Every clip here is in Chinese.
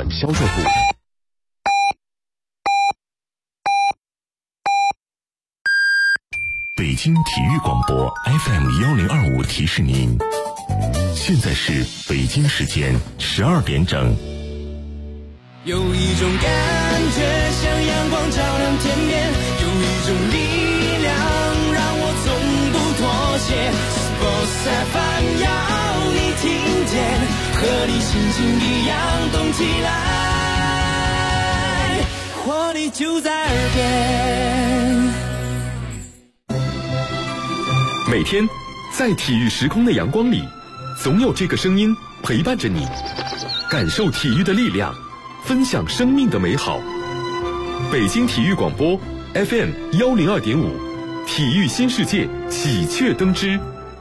门销售部。 北京体育广播 FM1025 提示您，现在是北京时间12点整。 有一种感觉像阳光照亮天边，有一种力量让我从不妥协。Sports FM 要你听见，和你心情一样动起来，活力就在耳边。 每天在体育时空的阳光里，总有这个声音陪伴着你，感受体育的力量，分享生命的美好。北京体育广播 FM102.5，体育新世界喜鹊登枝。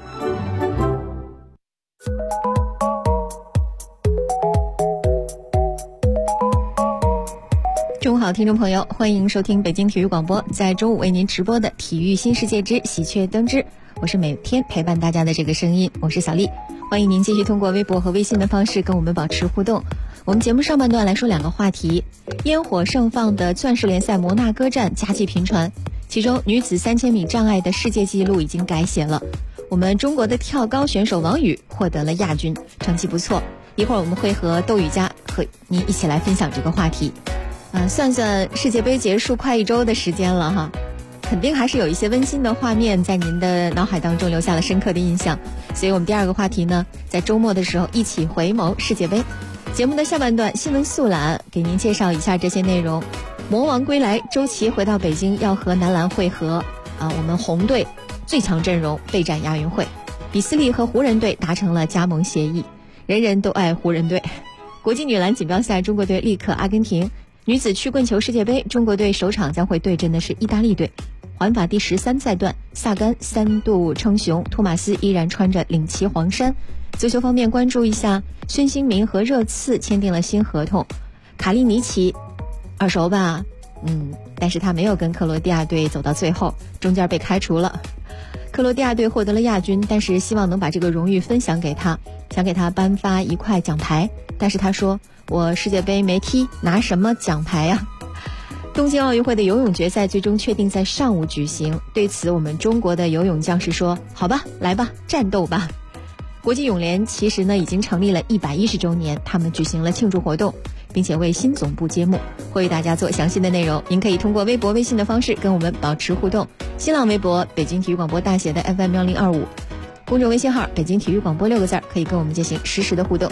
中午好，听众朋友，欢迎收听北京体育广播在中午为您直播的体育新世界之喜鹊登枝。我是每天陪伴大家的这个声音，我是小丽。欢迎您继续通过微博和微信的方式跟我们保持互动。我们节目上半段来说两个话题。烟火盛放的钻石联赛摩纳哥站佳绩频传，其中女子3000米障碍的世界纪录已经改写了，我们中国的跳高选手王宇获得了亚军，成绩不错。一会儿我们会和窦宇佳和您一起来分享这个话题。算算世界杯结束快1周的时间了哈，肯定还是有一些温馨的画面在您的脑海当中留下了深刻的印象。所以我们第二个话题呢，在周末的时候一起回眸世界杯。节目的下半段新闻速览，给您介绍一下这些内容。魔王归来，周琦回到北京要和男篮会合。我们红队最强阵容备战亚运会。比斯利和湖人队达成了加盟协议，人人都爱湖人队。国际女篮锦标赛，中国队力克阿根廷。女子曲棍球世界杯，中国队首场将会对阵的是意大利队。环法第13赛段，萨甘3度称雄，托马斯依然穿着领旗黄衫。足球方面关注一下，孙兴民和热刺签订了新合同。卡利尼奇耳熟吧？但是他没有跟克罗地亚队走到最后，中间被开除了。克罗地亚队获得了亚军，但是希望能把这个荣誉分享给他，想给他颁发一块奖牌，但是他说我世界杯没踢，拿什么奖牌呀？东京奥运会的游泳决赛最终确定在上午举行，对此我们中国的游泳将士说，好吧，来吧，战斗吧。国际泳联其实呢已经成立了110周年，他们举行了庆祝活动，并且为新总部揭幕，会为大家做详细的内容。您可以通过微博微信的方式跟我们保持互动，新浪微博北京体育广播大写的 FM1025，公众微信号北京体育广播6个字，可以跟我们进行实时的互动。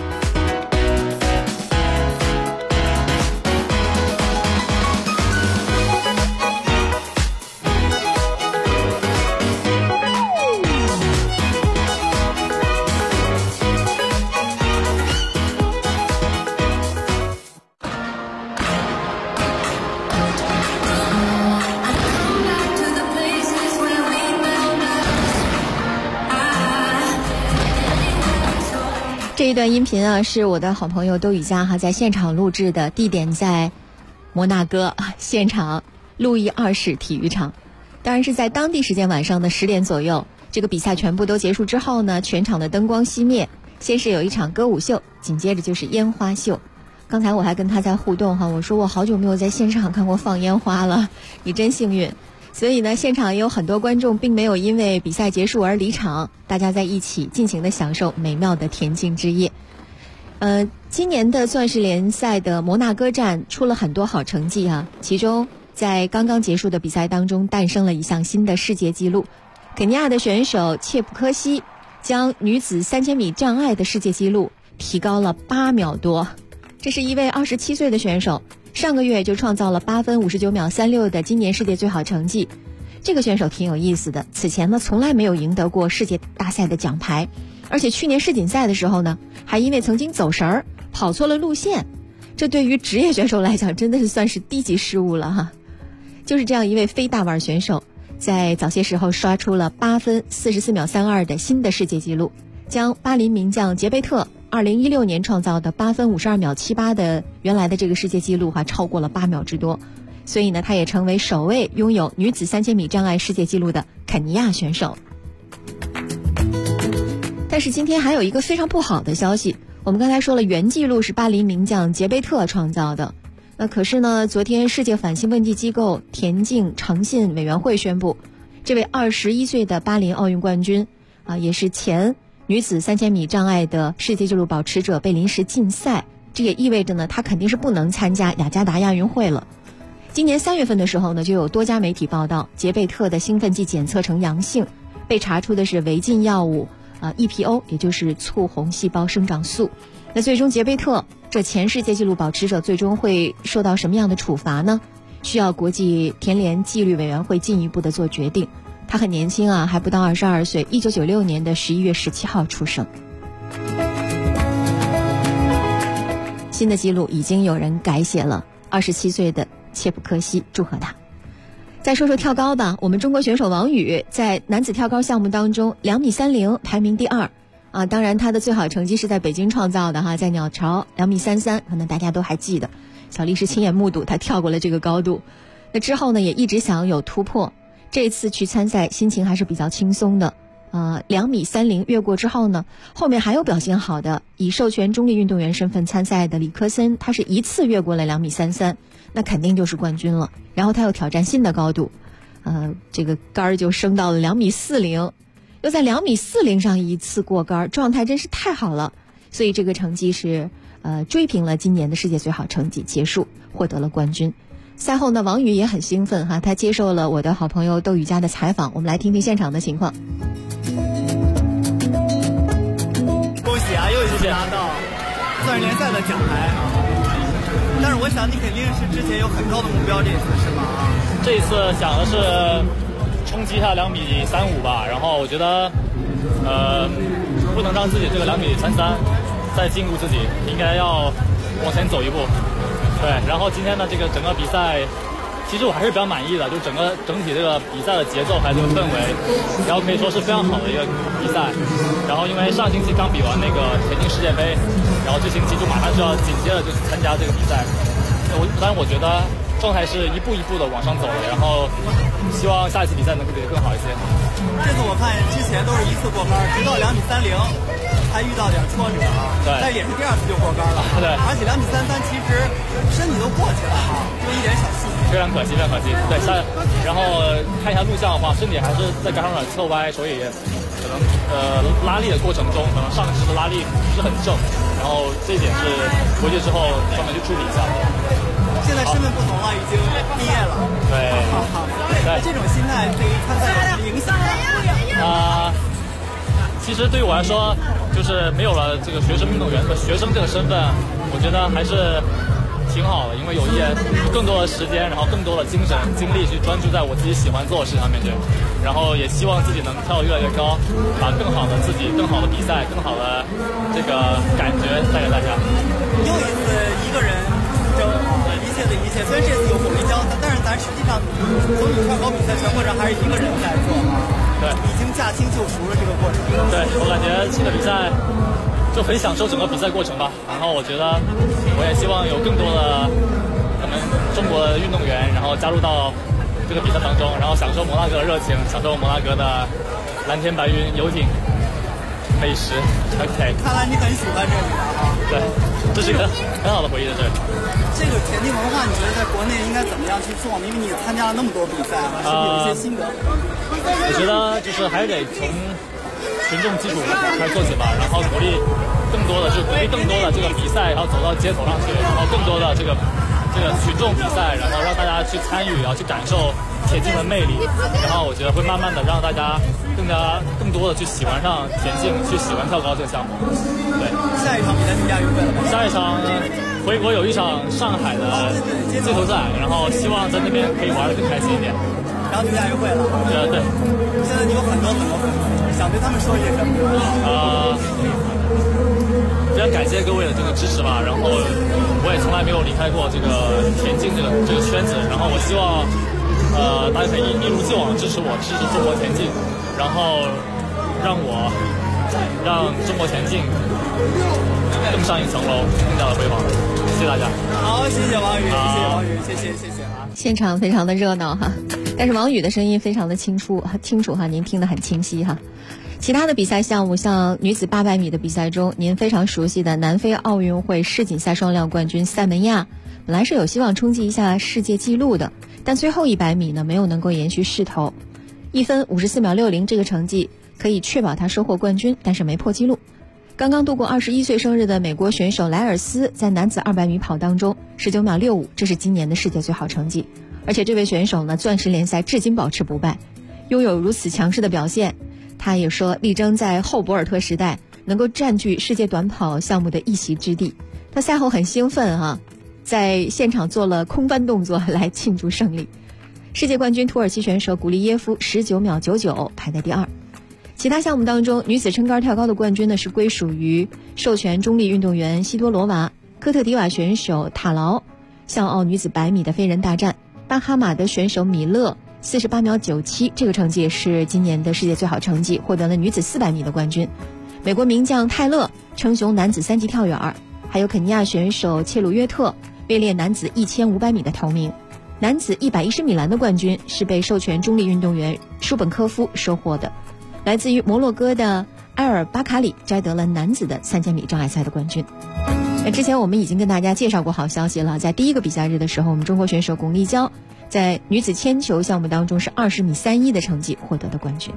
这一段音频啊，是我的好朋友窦宇佳在现场录制的，地点在摩纳哥，现场路易2世体育场。当然是在当地时间晚上的10点左右，这个比赛全部都结束之后呢，全场的灯光熄灭，先是有一场歌舞秀，紧接着就是烟花秀。刚才我还跟他在互动我说我好久没有在现场看过放烟花了，你真幸运。所以呢，现场也有很多观众并没有因为比赛结束而离场，大家在一起尽情地享受美妙的田径之夜。今年的钻石联赛的摩纳哥站出了很多好成绩其中在刚刚结束的比赛当中诞生了一项新的世界纪录，肯尼亚的选手切普科西将女子3000米障碍的世界纪录提高了8秒多。这是一位27岁的选手，上个月就创造了8分59秒36的今年世界最好成绩。这个选手挺有意思的，此前呢从来没有赢得过世界大赛的奖牌，而且去年世锦赛的时候呢，还因为曾经走神儿跑错了路线，这对于职业选手来讲真的是算是低级失误了就是这样一位非大腕选手，在早些时候刷出了8分44秒32的新的世界纪录，将巴林名将杰贝特2016年创造的8分52秒78的原来的这个世界纪录超过了8秒之多。所以呢，他也成为首位拥有女子3000米障碍世界纪录的肯尼亚选手。但是今天还有一个非常不好的消息， 我们刚才说了，原纪录是巴林名将杰贝特创造的。那可是呢，昨天世界反兴奋剂机构田径诚信委员会宣布，这位21岁的巴林奥运冠军也是前女子3000米障碍的世界纪录保持者被临时禁赛。这也意味着呢，他肯定是不能参加雅加达亚运会了。今年3月份的时候呢，就有多家媒体报道，杰贝特的兴奋剂检测呈阳性，被查出的是违禁药物EPO， 也就是促红细胞生长素。那最终杰贝特这前世界纪录保持者最终会受到什么样的处罚呢？需要国际田联纪律委员会进一步的做决定。他很年轻还不到22岁，1996年的11月17号出生。新的纪录已经有人改写了，27岁的切普科西，祝贺他。再说说跳高吧，我们中国选手王宇在男子跳高项目当中2.30米排名第2当然他的最好成绩是在北京创造的在鸟巢2.33米，可能大家都还记得，小丽是亲眼目睹他跳过了这个高度。那之后呢，也一直想有突破，这次去参赛心情还是比较轻松的。2.30米越过之后呢，后面还有表现好的，以授权中立运动员身份参赛的李科森，他是一次越过了2.33米，那肯定就是冠军了。然后他又挑战新的高度，这个杆就升到了2.40米，又在2.40米上一次过杆，状态真是太好了。所以这个成绩是追平了今年的世界最好成绩，结束获得了冠军。赛后呢，王宇也很兴奋他接受了我的好朋友窦宇佳的采访，我们来听听现场的情况。 恭喜又一次拿到算是联赛的奖牌，但是我想你肯定是之前有很高的目标，这一次是吗？ 这一次想的是冲击一下2.35米吧，然后我觉得不能让自己这个2.33米再禁锢自己，应该要往前走一步。对，然后今天的这个整个比赛，其实我还是比较满意的，就整体这个比赛的节奏还有这个氛围，然后可以说是非常好的一个比赛。然后因为上星期刚比完那个田径世界杯，然后这星期就马上就要紧接着就参加这个比赛。当然我觉得状态是一步一步的往上走的，然后希望下一次比赛能够比得更好一些。 这次我看之前都是一次过杆，直到2.30米还遇到点挫折对， 但也是第2次就过杆了。 对， 而且2.33米其实身体都过去了就一点小细节。 非常可惜，非常可惜。对，然后看一下录像的话，身体还是在杆上有点侧歪，所以可能拉力的过程中，可能上肢的拉力不是很正，然后这一点是回去之后专门去处理一下。 现在身份不同了，已经毕业了。 对， 对，这种心态对于参赛有影响其实对于我来说，就是没有了这个学生运动员和学生这个身份，我觉得还是挺好的，因为有更多的时间，然后更多的精神精力去专注在我自己喜欢做的事情上面去，然后也希望自己能跳得越来越高，把更好的自己、更好的比赛、更好的这个感觉带给大家。 又一次一个人争一切的一切，虽然这次有国民交但是咱实际上从你跳高比赛全过程还是一个人在做对， 已经驾轻就熟了这个过程。 对，我感觉这个比赛就很享受整个比赛过程吧。然后我觉得，我也希望有更多的可能中国的运动员，然后加入到这个比赛当中，然后享受摩纳哥的热情，享受摩纳哥的蓝天白云、游艇、美食。OK， 看来你很喜欢这里对，这是一个很好的回忆的事。 这个田径文化，你觉得在国内应该怎么样去做？因为你也参加了那么多比赛了，是不是有一些心得？ 我觉得就是还是得从群众基础开始做起吧，然后鼓励更多的这个比赛，然后走到街头上去，然后更多的这个群众比赛，然后让大家去参与，然后去感受田径的魅力，然后我觉得会慢慢的让大家更多的去喜欢上田径，去喜欢跳高这个项目。对， 下一场比赛是亚运会了吗？ 下一场回国有一场上海的街头赛，然后希望在那边可以玩得更开心一点。 然后就亚运会了。 对。 现在你有很多粉丝，想对他们说一些什么？ 非常感谢各位的这个支持吧。然后我也从来没有离开过这个田径这个圈子。然后我希望大家可以一如既往的支持我，支持中国田径，然后让中国田径更上一层楼，更加的辉煌。谢谢大家。 好，谢谢王宇，谢谢王宇，谢谢啊！ 现场非常的热闹但是王宇的声音非常的清楚您听得很清晰其他的比赛项目，像女子800米的比赛中，您非常熟悉的南非奥运会世锦赛双料冠军塞门亚，本来是有希望冲击一下世界纪录的，但最后100米呢没有能够延续势头，1分54秒60这个成绩可以确保他收获冠军，但是没破纪录。刚刚度过21岁生日的美国选手莱尔斯在男子200米跑当中19秒65，这是今年的世界最好成绩，而且这位选手呢钻石联赛至今保持不败，拥有如此强势的表现。他也说力争在后博尔特时代能够占据世界短跑项目的一席之地。他赛后很兴奋在现场做了空翻动作来庆祝胜利。世界冠军土耳其选手古利耶夫19秒99排在第2。其他项目当中，女子撑杆跳高的冠军呢是归属于授权中立运动员西多罗娃，科特迪瓦选手塔劳，象奥女子100米的飞人大战，巴哈马的选手米勒48秒97，这个成绩也是今年的世界最好成绩，获得了女子400米的冠军。美国名将泰勒称雄男子3级跳远，还有肯尼亚选手切鲁约特位列男子1500米的头名。男子110米栏的冠军是被授权中立运动员舒本科夫收获的，来自于摩洛哥的埃尔巴卡里摘得了男子的3000米障碍赛的冠军。之前我们已经跟大家介绍过好消息了，在第一个比赛日的时候，我们中国选手巩立姣在女子铅球项目当中是20米31的成绩获得的冠军。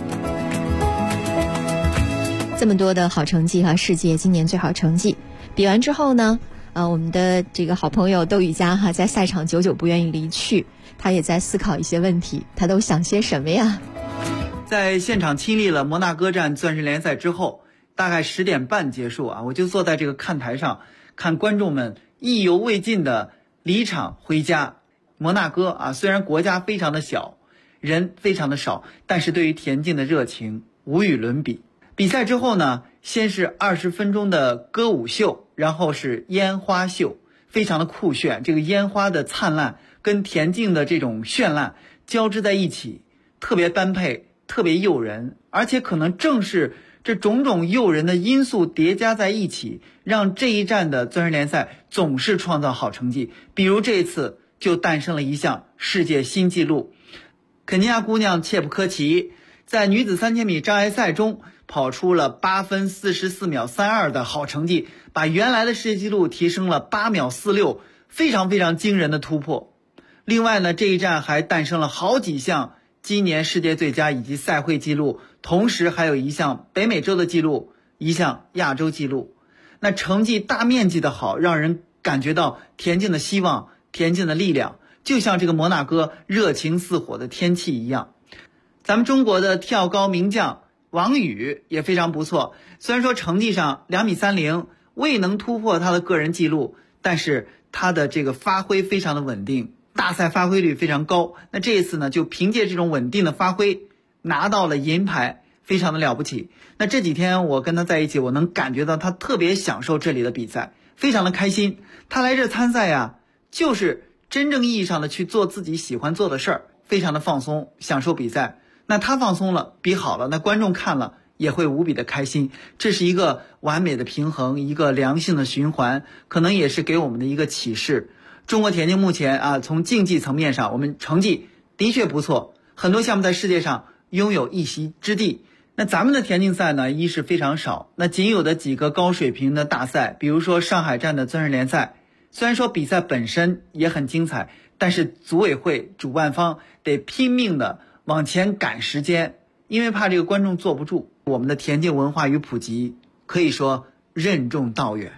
这么多的好成绩世界今年最好成绩比完之后呢，我们的这个好朋友窦禹佳在赛场久久不愿意离去，他也在思考一些问题，他都想些什么呀？ 在现场亲历了摩纳哥站钻石联赛之后，大概10点半结束我就坐在这个看台上，看观众们意犹未尽的离场回家。摩纳哥虽然国家非常的小，人非常的少，但是对于田径的热情无与伦比。比赛之后呢，先是20分钟的歌舞秀，然后是烟花秀，非常的酷炫。这个烟花的灿烂跟田径的这种绚烂交织在一起，特别般配，特别诱人，而且可能正是这种种诱人的因素叠加在一起，让这一站的钻石联赛总是创造好成绩。比如这一次就诞生了一项世界新纪录，肯尼亚姑娘切普科奇在女子3000米障碍赛中跑出了8分44秒32的好成绩，把原来的世界纪录提升了8秒46，非常非常惊人的突破。另外呢，这一站还诞生了好几项今年世界最佳以及赛会纪录，同时还有一项北美洲的纪录，一项亚洲纪录。那成绩大面积的好，让人感觉到田径的希望，田径的力量，就像这个摩纳哥热情似火的天气一样。咱们中国的跳高名将王宇也非常不错，虽然说成绩上2.30米未能突破他的个人纪录，但是他的这个发挥非常的稳定，大赛发挥率非常高。那这一次呢，就凭借这种稳定的发挥拿到了银牌，非常的了不起。那这几天我跟他在一起，我能感觉到他特别享受这里的比赛，非常的开心。他来这参赛就是真正意义上的去做自己喜欢做的事儿，非常的放松，享受比赛。那他放松了，比好了，那观众看了也会无比的开心。这是一个完美的平衡，一个良性的循环，可能也是给我们的一个启示。中国田径目前从竞技层面上，我们成绩的确不错，很多项目在世界上拥有一席之地。那咱们的田径赛呢，一是非常少，那仅有的几个高水平的大赛，比如说上海站的钻石联赛，虽然说比赛本身也很精彩，但是组委会主办方得拼命的往前赶时间，因为怕这个观众坐不住。我们的田径文化与普及可以说任重道远。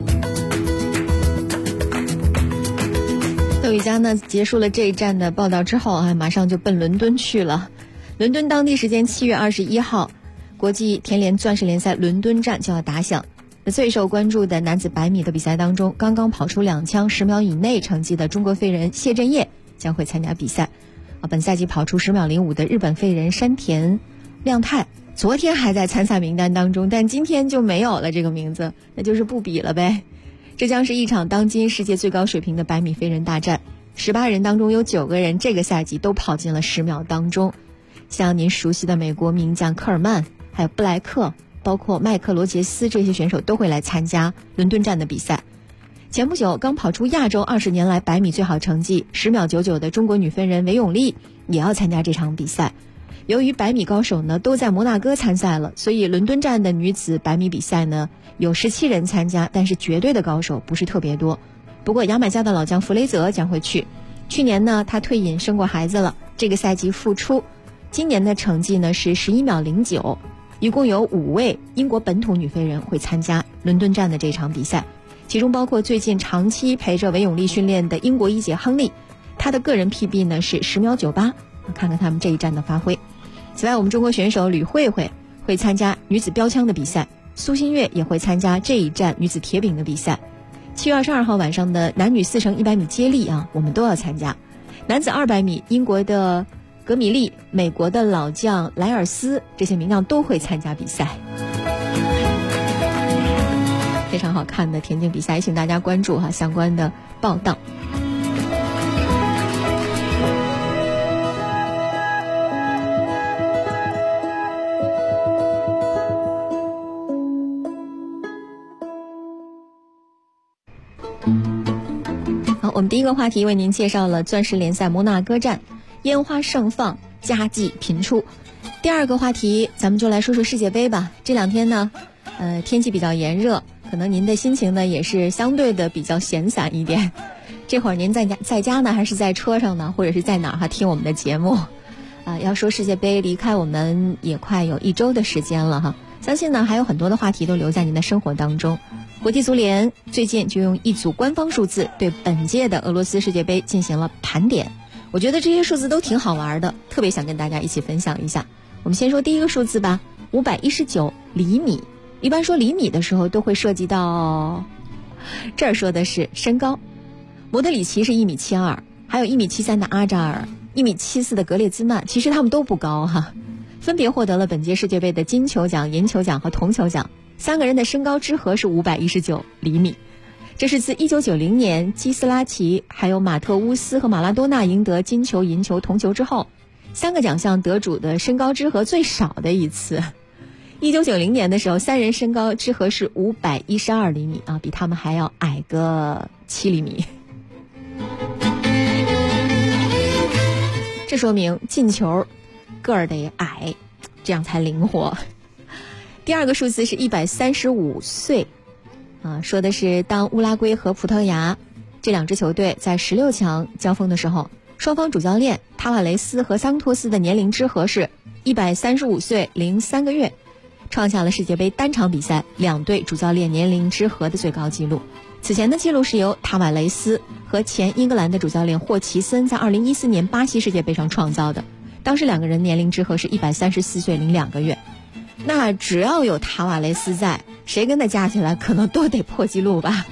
窦禹佳呢结束了这一站的报道之后马上就奔伦敦去了。伦敦当地时间7月21号，国际田联钻石联赛伦敦站就要打响。最受关注的男子100米的比赛当中，刚刚跑出2枪10秒以内成绩的中国飞人谢震业将会参加比赛。本赛季跑出10秒05的日本飞人山田亮太，昨天还在参赛名单当中，但今天就没有了这个名字，那就是不比了呗。这将是一场当今世界最高水平的100米飞人大战，18人当中有9个人这个赛季都跑进了10秒当中。像您熟悉的美国名将科尔曼，还有布莱克，包括麦克罗杰斯，这些选手都会来参加伦敦站的比赛。前不久刚跑出亚洲20年来100米最好成绩10秒99的中国女飞人韦永丽也要参加这场比赛。 由于100米高手呢都在摩纳哥参赛了，所以伦敦站的女子100米比赛呢有17人参加，但是绝对的高手不是特别多。不过牙买加的老将弗雷泽将会去。去年呢他退隐生过孩子了，这个赛季复出。今年的成绩呢是11秒09，一共有5位英国本土女飞人会参加伦敦站的这场比赛，其中包括最近长期陪着韦永丽训练的英国一姐亨利，她的个人 PB 呢是10秒98，看看他们这一站的发挥。此外，我们中国选手吕慧慧会参加女子标枪的比赛，苏新月也会参加这一站女子铁饼的比赛。7月22号晚上的男女4乘100米接力我们都要参加。男子200米，英国的格米利、美国的老将莱尔斯，这些名将都会参加比赛。非常好看的田径比赛，请大家关注相关的报道。好，我们第一个话题为您介绍了钻石联赛摩纳哥站，烟花盛放，佳绩频出。第二个话题咱们就来说说世界杯吧。这两天呢天气比较炎热，可能您的心情呢也是相对的比较闲散一点。这会儿您在家呢还是在车上呢，或者是在哪儿听我们的节目要说世界杯离开我们也快有1周的时间了相信呢还有很多的话题都留在您的生活当中。国际足联最近就用一组官方数字对本届的俄罗斯世界杯进行了盘点，我觉得这些数字都挺好玩的，特别想跟大家一起分享一下。我们先说第一个数字吧，519厘米。一般说厘米的时候都会涉及到，这儿说的是身高。莫德里奇是1.72米，还有1.73米的阿扎尔，1.74米的格列兹曼，其实他们都不高分别获得了本届世界杯的金球奖、银球奖和铜球奖。3个人的身高之和是519厘米。这是自1990年基斯拉奇还有马特乌斯和马拉多纳赢得金球、银球、铜球之后，3个奖项得主的身高之和最少的一次。1990年的时候，3人身高之和是512厘米比他们还要矮个7厘米。这说明进球个儿得矮，这样才灵活。第二个数字是135岁说的是当乌拉圭和葡萄牙这2支球队在16强交锋的时候，双方主教练塔瓦雷斯和桑托斯的年龄之和是135岁零3个月，创下了世界杯单场比赛2队主教练年龄之和的最高纪录。此前的记录是由塔瓦雷斯和前英格兰的主教练霍奇森在2014年巴西世界杯上创造的，当时2个人年龄之和是134岁零2个月。那只要有塔瓦雷斯在，谁跟他加起来可能都得破纪录吧。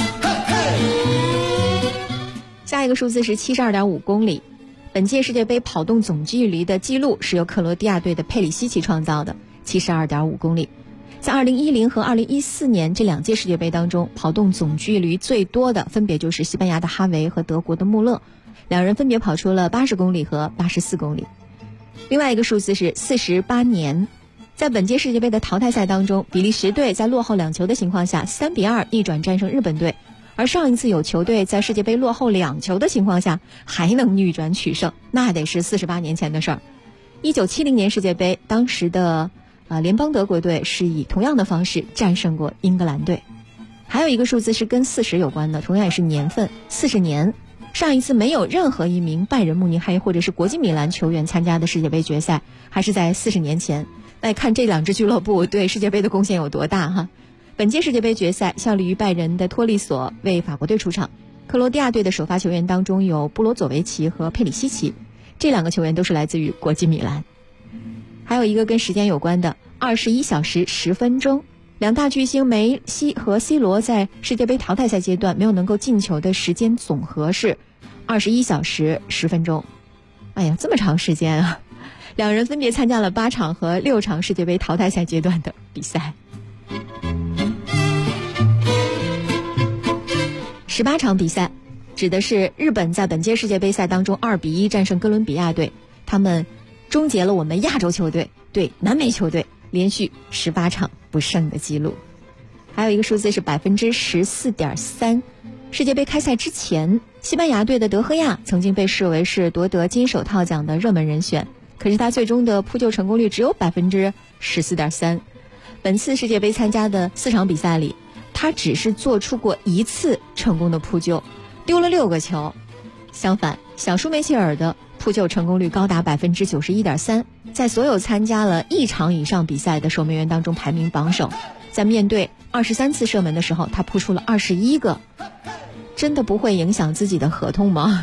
下一个数字是72.5公里。本届世界杯跑动总距离的记录是由克罗地亚队的佩里西奇创造的，72.5公里。在2010和2014年这2届世界杯当中，跑动总距离最多的分别就是西班牙的哈维和德国的穆勒，2人分别跑出了80公里和84公里。另外一个数字是48年。在本届世界杯的淘汰赛当中，比利时队在落后2球的情况下3-2逆转战胜日本队，而上一次有球队在世界杯落后2球的情况下还能逆转取胜，那得是48年前的事儿。1970年世界杯，当时的联邦德国队是以同样的方式战胜过英格兰队。还有一个数字是跟40有关的，同样也是年份，40年。上一次没有任何一名拜仁慕尼黑或者是国际米兰球员参加的世界杯决赛，还是在40年前。来看这2支俱乐部对世界杯的贡献有多大本届世界杯决赛，效力于拜仁的托利索为法国队出场。克罗地亚队的首发球员当中有布罗佐维奇和佩里西奇，这2个球员都是来自于国际米兰。还有一个跟时间有关的21小时10分钟，2大巨星梅西和 C 罗在世界杯淘汰赛阶段没有能够进球的时间总和是21小时10分钟。哎呀，这么长时间2人分别参加了8场和6场世界杯淘汰赛阶段的比赛。18场比赛指的是日本在本届世界杯赛当中2-1战胜哥伦比亚队，他们终结了我们亚洲球队对南美球队连续18场不胜的记录。还有一个数字是14.3%。世界杯开赛之前，西班牙队的德赫亚曾经被视为是夺得金手套奖的热门人选， 可是他最终的扑救成功率只有 14.3%。本次世界杯参加的4场比赛里，他只是做出过1次成功的扑救，丢了6个球。相反，小舒梅切尔的扑救成功率高达 91.3%， 在所有参加了1场以上比赛的守门员当中排名榜首。在面对23次射门的时候，他扑出了21个。真的不会影响自己的合同吗？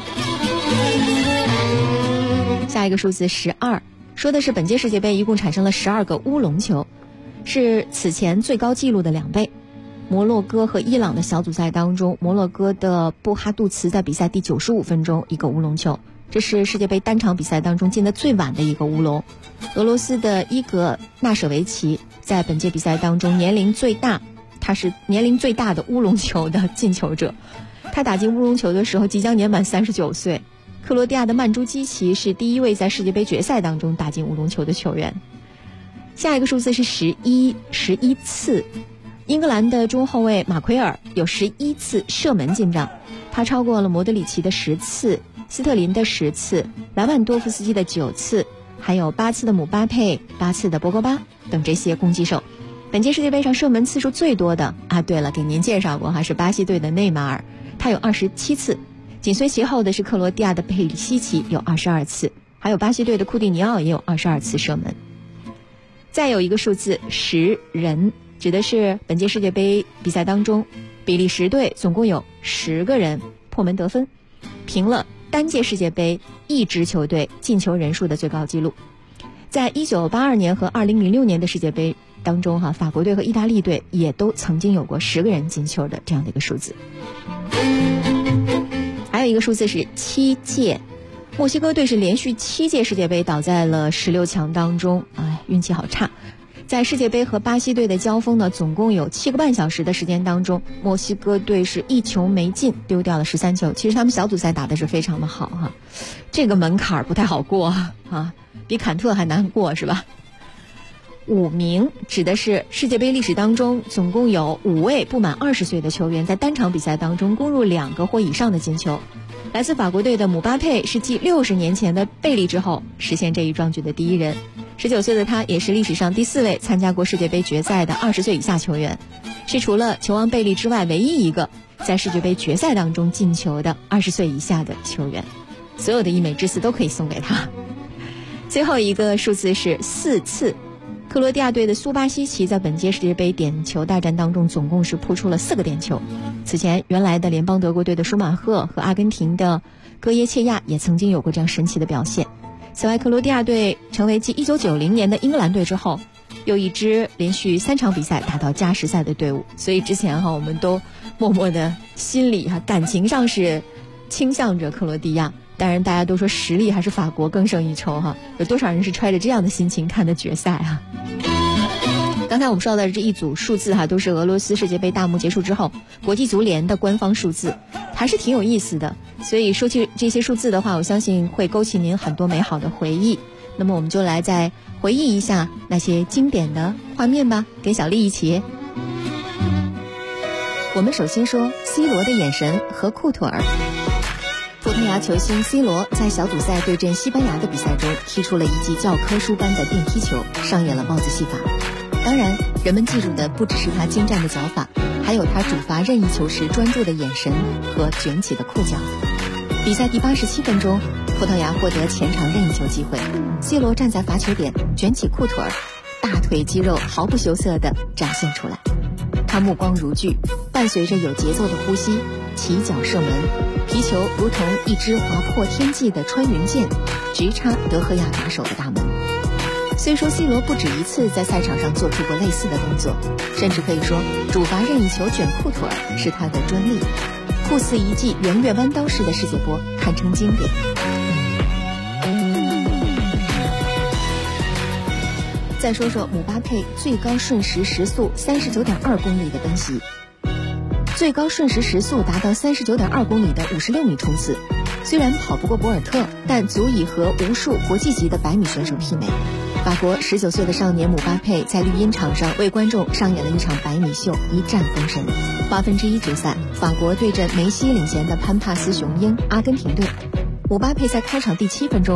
下一个数字12，说的是本届世界杯一共产生了12个乌龙球，是此前最高纪录的2倍。摩洛哥和伊朗的小组赛当中，摩洛哥的布哈杜茨在比赛第95分钟一个乌龙球，这是世界杯单场比赛当中进得最晚的一个乌龙。俄罗斯的伊格纳舍维奇在本届比赛当中年龄最大，他是年龄最大的乌龙球的进球者，他打进乌龙球的时候即将年满39岁。克罗地亚的曼朱基奇是第1位在世界杯决赛当中打进乌龙球的球员。下一个数字是11次，英格兰的中后卫马奎尔有11次射门进账，他超过了莫德里奇的10次，斯特林的10次，莱万多夫斯基的9次，还有8次的姆巴佩、8次的博格巴等这些攻击手。本届世界杯上射门次数最多的对了，给您介绍过是巴西队的内马尔，他有27次，紧随其后的是克罗地亚的佩里西奇有22次，还有巴西队的库蒂尼奥也有22次射门。再有一个数字10人，指的是本届世界杯比赛当中，比利时队总共有10个人破门得分，平了单届世界杯一支球队进球人数的最高纪录。在1982年和2006年的世界杯当中法国队和意大利队也都曾经有过10个人进球的这样的一个数字。还有一个数字是7届，墨西哥队是连续7届世界杯倒在了16强当中，运气好差。在世界杯和巴西队的交锋呢，总共有7个半小时的时间当中，墨西哥队是1球没进，丢掉了13球。其实他们小组赛打的是非常的好这个门槛不太好过比坎特还难过是吧？5名指的是世界杯历史当中总共有5位不满20岁的球员在单场比赛当中攻入2个或以上的进球。来自法国队的姆巴佩是继60年前的贝利之后实现这一壮举的第1人。19岁的他也是历史上第4位参加过世界杯决赛的20岁以下球员，是除了球王贝利之外唯一一个在世界杯决赛当中进球的20岁以下的球员。所有的溢美之词都可以送给他。最后一个数字是4次，克罗地亚队的苏巴西奇在本届世界杯点球大战当中总共是扑出了4个点球。此前原来的联邦德国队的舒马赫和阿根廷的戈耶切亚也曾经有过这样神奇的表现。此外，克罗地亚队成为继1990年的英格兰队之后又一支连续3场比赛打到加时赛的队伍，所以之前我们都默默的心里感情上是倾向着克罗地亚，当然大家都说实力还是法国更胜一筹有多少人是揣着这样的心情看的决赛刚才我们说到的这一组数字都是俄罗斯世界杯大幕结束之后国际足联的官方数字，还是挺有意思的。所以说起这些数字的话，我相信会勾起您很多美好的回忆。那么我们就来再回忆一下那些经典的画面吧，给小丽一起。我们首先说 C 罗的眼神和库图尔。葡萄牙球星 C 罗在小组赛对阵西班牙的比赛中踢出了一记教科书般的电梯球，上演了帽子戏法。当然，人们记住的不只是他精湛的脚法，还有他主罚任意球时专注的眼神和卷起的裤脚。比赛第87分钟，葡萄牙获得前场任意球机会， C 罗站在罚球点，卷起裤腿，大腿肌肉毫不羞涩地展现出来。他目光如炬，伴随着有节奏的呼吸，起脚射门，皮球如同一支划破天际的穿云箭，直插德赫亚打手的大门。虽说 C 罗不止一次在赛场上做出过类似的动作，甚至可以说主罚任意球卷裤腿是他的专利，酷似一记圆月弯刀式的世界波，堪称经典。再说说姆巴佩最高瞬时时速 39.2 公里的奔袭。最高瞬时时速达到 39.2 公里的56米冲刺，虽然跑不过博尔特，但足以和无数国际级的100米选手媲美。法国19岁的少年姆巴佩在绿茵场上为观众上演了一场100米秀，一战封神。1/8决赛，法国对阵梅西领衔的潘帕斯雄鹰阿根廷队。姆巴佩在开场第7分钟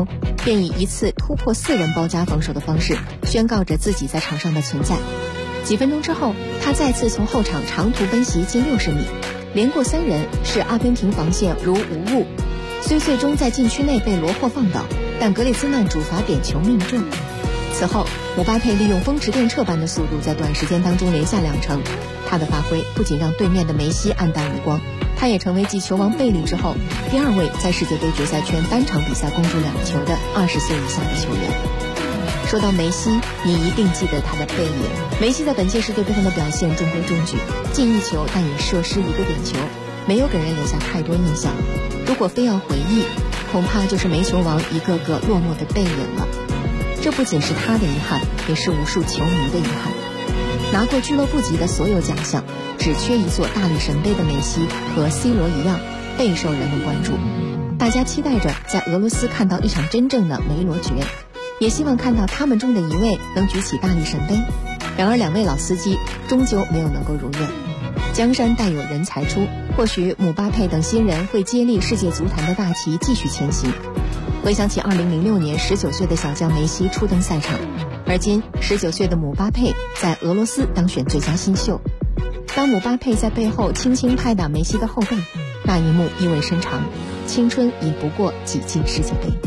便以一次突破4人包夹防守的方式宣告着自己在场上的存在。几分钟之后，他再次从后场长途奔袭近60米，连过3人，使阿根廷防线如无物。虽最终在禁区内被罗霍放倒，但格列兹曼主罚点球命中。此后，姆巴佩利用风驰电掣般的速度在短时间当中连下2城，他的发挥不仅让对面的梅西黯淡无光，他也成为继球王贝利之后第2位在世界杯决赛圈单场比赛攻入2球的20岁以下的球员。说到梅西，你一定记得他的背影。梅西在本届世界杯上的表现中规中矩，进1球但也射失1个点球，没有给人留下太多印象。如果非要回忆，恐怕就是梅球王一个个落寞的背影了。这不仅是他的遗憾，也是无数球迷的遗憾。拿过俱乐部级的所有奖项，只缺一座大力神杯的梅西和 C 罗一样备受人们关注。大家期待着在俄罗斯看到一场真正的梅罗决，也希望看到他们中的一位能举起大力神杯。然而2位老司机终究没有能够如愿。江山代有人才出，或许姆巴佩等新人会接力世界足坛的大旗继续前行。回想起2006年19岁的小将梅西初登赛场，而今19岁的姆巴佩在俄罗斯当选最佳新秀。当姆巴佩在背后轻轻拍打梅西的后背，那一幕意味深长，青春也不过几届世界杯。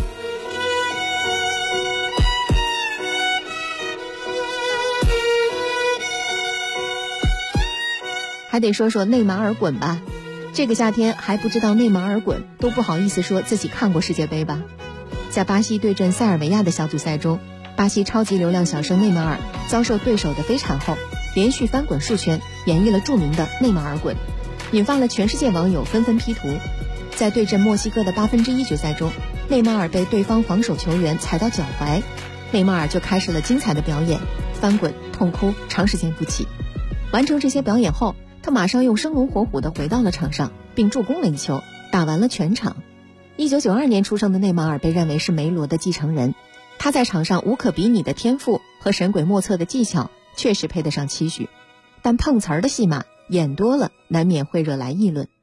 还得说说内马尔滚吧，这个夏天还不知道内马尔滚都不好意思说自己看过世界杯吧。在巴西对阵塞尔维亚的小组赛中，巴西超级流量小生内马尔遭受对手的飞铲后，连续翻滚数圈，演绎了著名的内马尔滚，引发了全世界网友纷纷 P 图。在对阵墨西哥的1/8决赛中，内马尔被对方防守球员踩到脚踝，内马尔就开始了精彩的表演，翻滚、痛哭，长时间不起。完成这些表演后，他马上又生龙活虎地回到了场上，并助攻了1球，打完了全场。1992年出生的内马尔被认为是梅罗的继承人，他在场上无可比拟的天赋和神鬼莫测的技巧确实配得上期许，但碰瓷儿的戏码演多了，难免会惹来议论。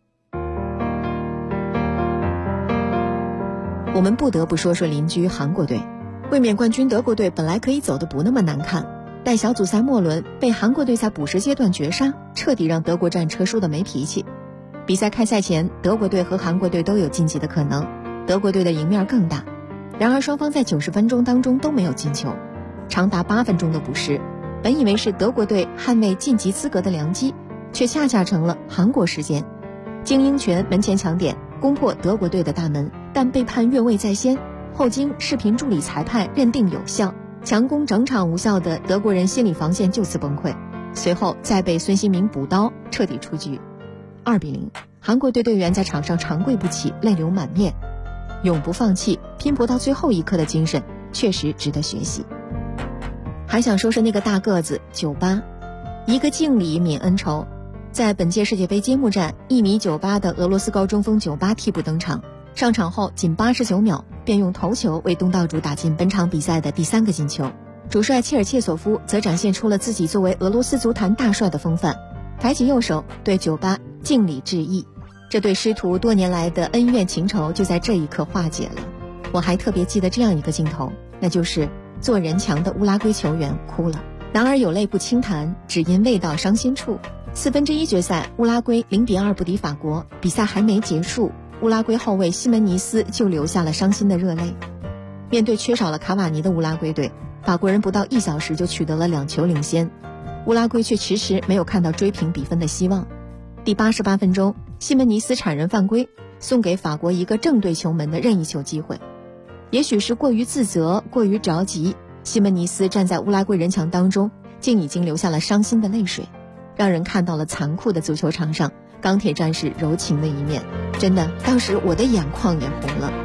我们不得不说说邻居韩国队，卫冕冠军德国队本来可以走得不那么难看，但小组赛末轮被韩国队在补时阶段绝杀，彻底让德国战车输得没脾气。比赛开赛前，德国队和韩国队都有晋级的可能，德国队的赢面更大。然而双方在90分钟当中都没有进球，长达8分钟的补时，本以为是德国队捍卫晋级资格的良机，却恰恰成了韩国时间。金英权门前抢点攻破德国队的大门，但被判越位在先，后经视频助理裁判认定有效，强攻整场无效的德国人心理防线就此崩溃，随后再被孙兴民补刀，彻底出局。2-0，韩国队队员在场上长跪不起，泪流满面，永不放弃，拼搏到最后一刻的精神确实值得学习。还想说说那个大个子98，一个敬礼泯恩仇。在本届世界杯揭幕战，1米98的俄罗斯高中锋98替补登场，上场后仅89秒便用头球为东道主打进本场比赛的第3个进球。主帅切尔切索夫则展现出了自己作为俄罗斯足坛大帅的风范，抬起右手对98敬礼致意，这对师徒多年来的恩怨情仇就在这一刻化解了。我还特别记得这样一个镜头，那就是做人墙的乌拉圭球员哭了。男儿有泪不轻弹，只因未到伤心处。1/4决赛，乌拉圭0-2不敌法国，比赛还没结束，乌拉圭后卫西门尼斯就流下了伤心的热泪。面对缺少了卡瓦尼的乌拉圭队，法国人不到1小时就取得了2球领先，乌拉圭却迟迟没有看到追平比分的希望。第88分钟，西门尼斯铲人犯规，送给法国一个正对球门的任意球机会。也许是过于自责，过于着急，西门尼斯站在乌拉圭人墙当中，竟已经流下了伤心的泪水，让人看到了残酷的足球场上钢铁战士柔情的一面。真的，当时我的眼眶也红了。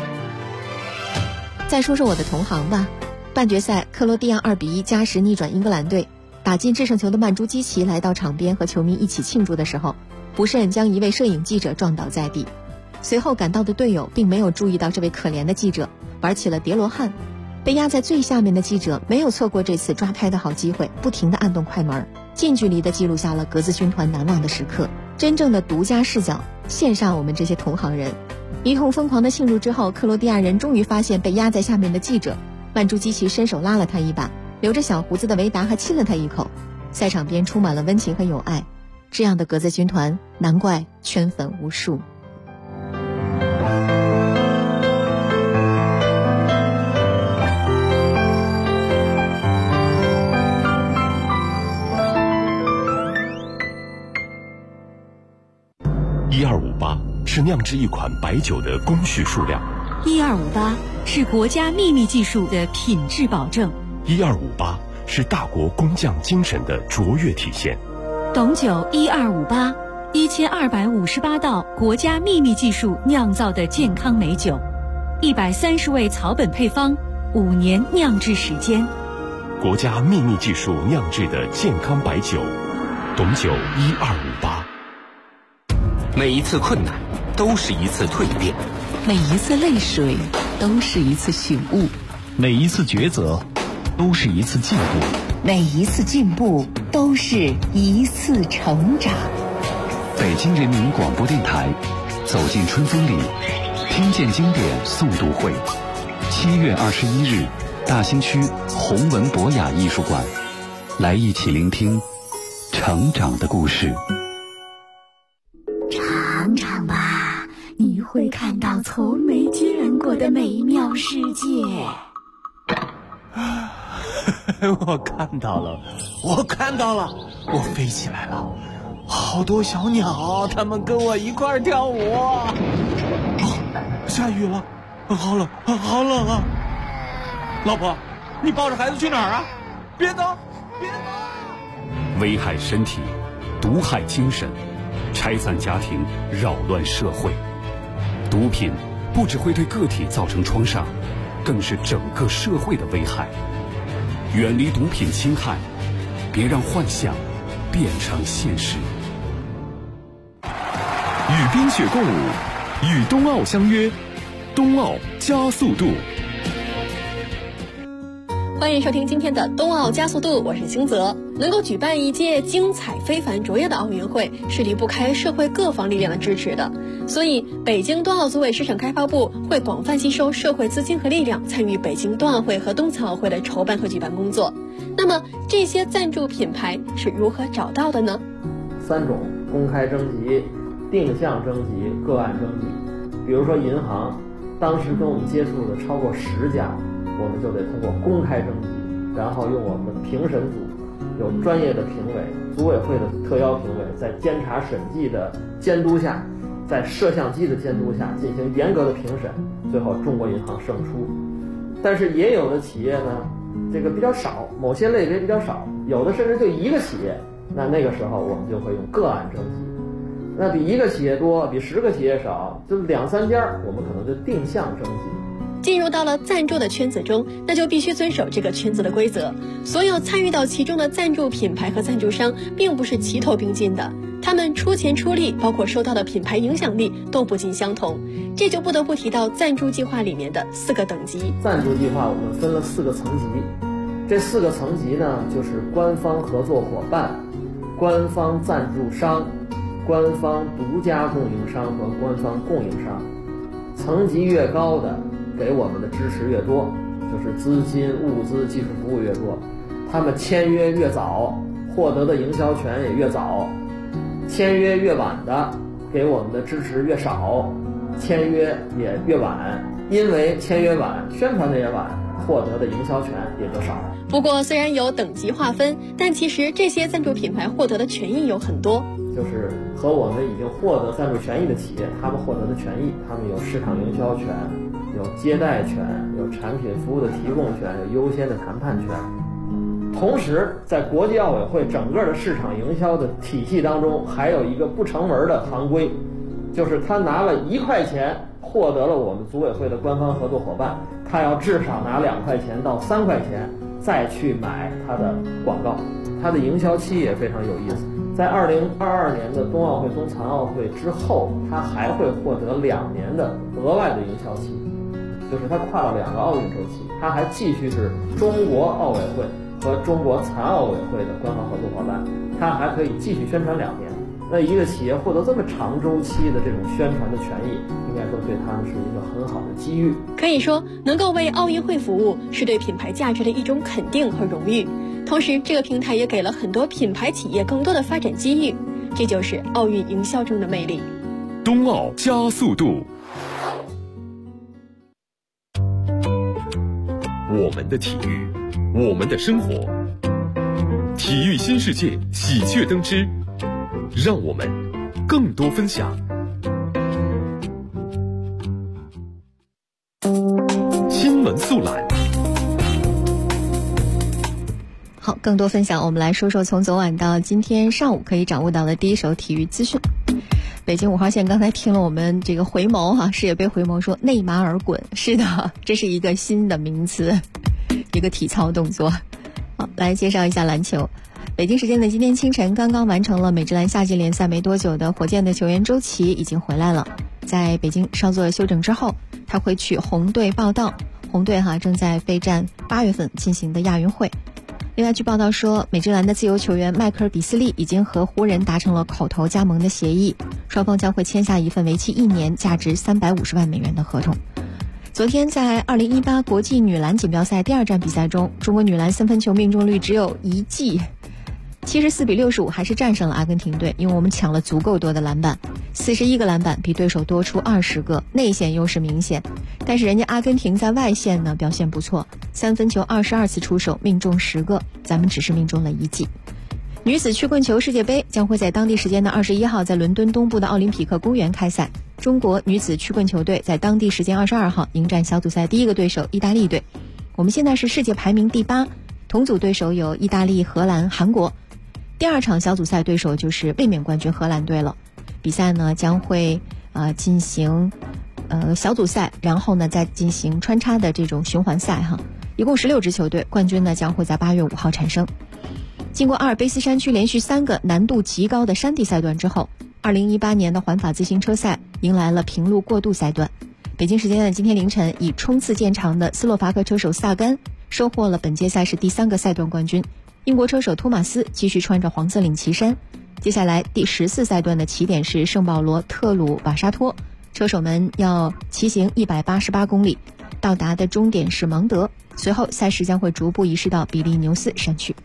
再说说我的同行吧，半决赛克罗地亚2-1加时逆转英格兰队，打进制胜球的曼朱基奇来到场边和球迷一起庆祝的时候，不慎将一位摄影记者撞倒在地。随后赶到的队友并没有注意到这位可怜的记者，玩起了叠罗汉。被压在最下面的记者没有错过这次抓拍的好机会，不停地按动快门，近距离地记录下了格子军团难忘的时刻，真正的独家视角献上我们这些同行人。 一通疯狂的庆祝之后，克罗地亚人终于发现被压在下面的记者，曼朱基奇伸手拉了他一把，留着小胡子的维达还亲了他一口。赛场边充满了温情和友爱，这样的格子军团难怪圈粉无数。 1258是酿制一款白酒的工序数量 ，1258是国家秘密技术的品质保证 ，1258是大国工匠精神的卓越体现。 董酒1258 1258道国家秘密技术酿造的健康美酒，130味草本配方，5年酿制时间。 国家秘密技术酿制的健康白酒，董酒1258。 每一次困难都是一次蜕变， 每一次泪水都是一次醒悟， 每一次抉择都是一次进步， 每一次进步都是一次成长。 北京人民广播电台，走进春风里，听见经典诵读会，7月21日，大兴区弘文博雅艺术馆，来一起聆听成长的故事。 尝尝吧，你会看到从没见过的美妙世界。 我看到了，我飞起来了，好多小鸟，它们跟我一块儿跳舞。下雨了，好冷啊！老婆，你抱着孩子去哪儿啊？别走！ 危害身体，毒害精神，拆散家庭，扰乱社会。毒品不只会对个体造成创伤，更是整个社会的危害。远离毒品侵害，别让幻想变成现实。 与冰雪共舞，与冬奥相约，冬奥加速度。 欢迎收听今天的冬奥加速度，我是星泽。能够举办一届精彩非凡卓越的奥运会，是离不开社会各方力量的支持的。所以北京冬奥组委市场开发部会广泛吸收社会资金和力量，参与北京冬奥会和冬残奥会的筹办和举办工作。那么这些赞助品牌是如何找到的呢 ？3种：公开征集、定向征集、个案征集。比如说银行，当时跟我们接触的超过10家，我们就得通过公开征集，然后用我们的评审组，有专业的评委，组委会的特邀评委，在监察审计的监督下，在摄像机的监督下进行严格的评审，最后中国银行胜出。但是也有的企业呢，这个比较少，某些类别比较少，有的甚至就1个企业，那个时候我们就会用个案征集。那比1个企业多，比10个企业少，就2、3家，我们可能就定向征集。 进入到了赞助的圈子中，那就必须遵守这个圈子的规则。所有参与到其中的赞助品牌和赞助商并不是齐头并进的，他们出钱出力，包括收到的品牌影响力都不尽相同。这就不得不提到赞助计划里面的4个等级。 赞助计划我们分了4个层级，这4个层级呢，就是官方合作伙伴、官方赞助商、官方独家供应商和官方供应商。层级越高的，给我们的支持越多，就是资金、物资、技术服务越多，他们签约越早，获得的营销权也越早；签约越晚的，给我们的支持越少，签约也越晚。因为签约晚，宣传的也晚，获得的营销权也就少。 不过虽然有等级划分，但其实这些赞助品牌获得的权益有很多。 就是和我们已经获得赞助权益的企业，他们获得的权益，他们有市场营销权，有接待权，有产品服务的提供权，有优先的谈判权。同时在国际奥委会整个的市场营销的体系当中，还有一个不成文的行规，就是他拿了1块钱获得了我们组委会的官方合作伙伴，他要至少拿2块钱到3块钱再去买他的广告。他的营销期也非常有意思，在2022年的冬奥会、冬残奥会之后，他还会获得2年的额外的营销期，就是他跨了2个奥运周期，他还继续是中国奥委会和中国残奥委会的官方合作伙伴，他还可以继续宣传2年。 那一个企业获得这么长周期的这种宣传的权益，应该说对他们是一个很好的机遇。 可以说，能够为奥运会服务是对品牌价值的一种肯定和荣誉。同时，这个平台也给了很多品牌企业更多的发展机遇，这就是奥运营销中的魅力。 冬奥加速度，我们的体育，我们的生活，体育新世界喜鹊登之，让我们更多分享。新闻速览。 好，更多分享，我们来说说从昨晚到今天上午可以掌握到的第一手体育资讯。北京5号线刚才听了我们这个回眸世界杯回眸说内马尔滚，是的，这是一个新的名词，一个体操动作。好，来介绍一下篮球。北京时间的今天清晨，刚刚完成了美职篮夏季联赛没多久的火箭的球员周琦已经回来了，在北京稍作休整之后，他会去红队报到。红队正在备战8月份进行的亚运会。另外，据报道说，美职篮的自由球员迈克尔·比斯利已经和湖人达成了口头加盟的协议，双方将会签下一份为期1年、价值350万美元的合同。昨天在2018国际女篮锦标赛第2站比赛中，中国女篮三分球命中率只有1记，74比65还是战胜了阿根廷队，因为我们抢了足够多的篮板，41个篮板比对手多出20个，内线优势明显。但是人家阿根廷在外线呢表现不错，三分球22次出手命中10个，咱们只是命中了1记。女子曲棍球世界杯将会在当地时间的21号在伦敦东部的奥林匹克公园开赛。中国女子曲棍球队在当地时间22号迎战小组赛第一个对手意大利队。我们现在是世界排名第8，同组对手有意大利、荷兰、韩国。第2场小组赛对手就是卫冕冠军荷兰队了。比赛呢将会进行小组赛，然后呢再进行穿插的这种循环赛一共16支球队，冠军呢将会在8月5号产生。经过阿尔卑斯山区连续3个难度极高的山地赛段之后，2018年的环法自行车赛迎来了平路过渡赛段。北京时间的今天凌晨，以冲刺见长的斯洛伐克车手萨甘收获了本届赛事第3个赛段冠军。英国车手托马斯继续穿着黄色领旗衫。接下来第14赛段的起点是圣保罗特鲁瓦沙托，车手们要骑行188公里，到达的终点是蒙德，随后赛事将会逐步移师到比利牛斯山区。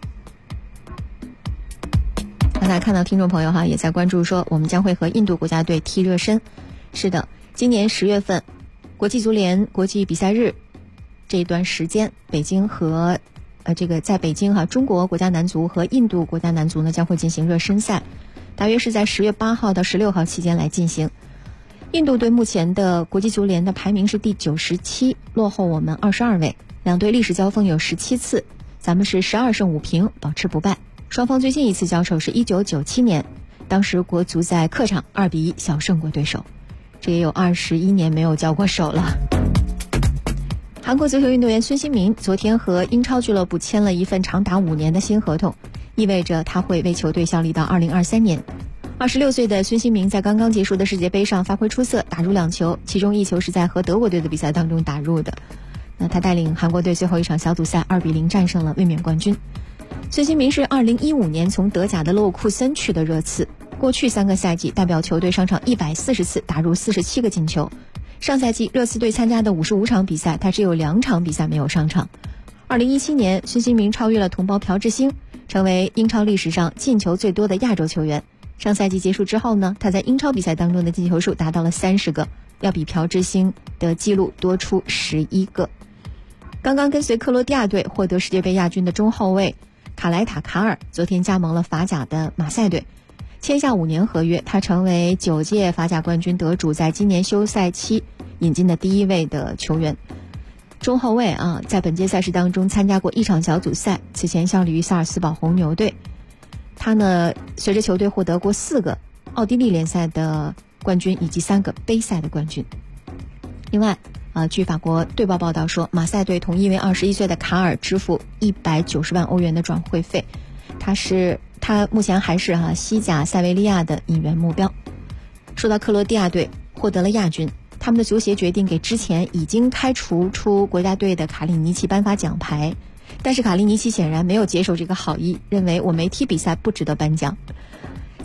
刚才看到听众朋友也在关注说我们将会和印度国家队踢热身。是的，今年10月份国际足联国际比赛日这一段时间，北京和在北京中国国家男足和印度国家男足呢将会进行热身赛，大约是在10月8号到16号期间来进行。印度队目前的国际足联的排名是第97，落后我们22位，两队历史交锋有17次，咱们是12胜5平，保持不败。双方最近一次交手是1997年，当时国足在客场2比1小胜过对手，这也有21年没有交过手了。韩国足球运动员孙兴民昨天和英超俱乐部签了一份长达5年的新合同，意味着他会为球队效力到2023年。26岁的孙兴民在刚刚结束的世界杯上发挥出色，打入2球，其中1球是在和德国队的比赛当中打入的。那他带领韩国队最后一场小组赛2比0战胜了卫冕冠军。孙兴民是2015年从德甲的勒沃库森去的热刺，过去3个赛季代表球队上场140次，打入47个进球。上赛季热刺队参加的55场比赛，他只有2场比赛没有上场。2017年，孙兴民超越了同胞朴智星，成为英超历史上进球最多的亚洲球员。上赛季结束之后呢，他在英超比赛当中的进球数达到了30个，要比朴智星的纪录多出11个。刚刚跟随克罗地亚队获得世界杯亚军的中后卫卡莱塔卡尔昨天加盟了法甲的马赛队，签下5年合约，他成为9届法甲冠军得主，在今年休赛期引进的第1位的球员。中后卫在本届赛事当中参加过1场小组赛，此前效力于萨尔斯堡红牛队。他呢随着球队获得过4个奥地利联赛的冠军以及3个杯赛的冠军。另外据法国队报报道说，马赛队同意为21岁的卡尔支付190万欧元的转会费，他目前还是西甲塞维利亚的引援目标。说到克罗地亚队获得了亚军，他们的足协决定给之前已经开除出国家队的卡里尼奇颁发奖牌，但是卡利尼奇显然没有接受这个好意，认为我没踢比赛不值得颁奖。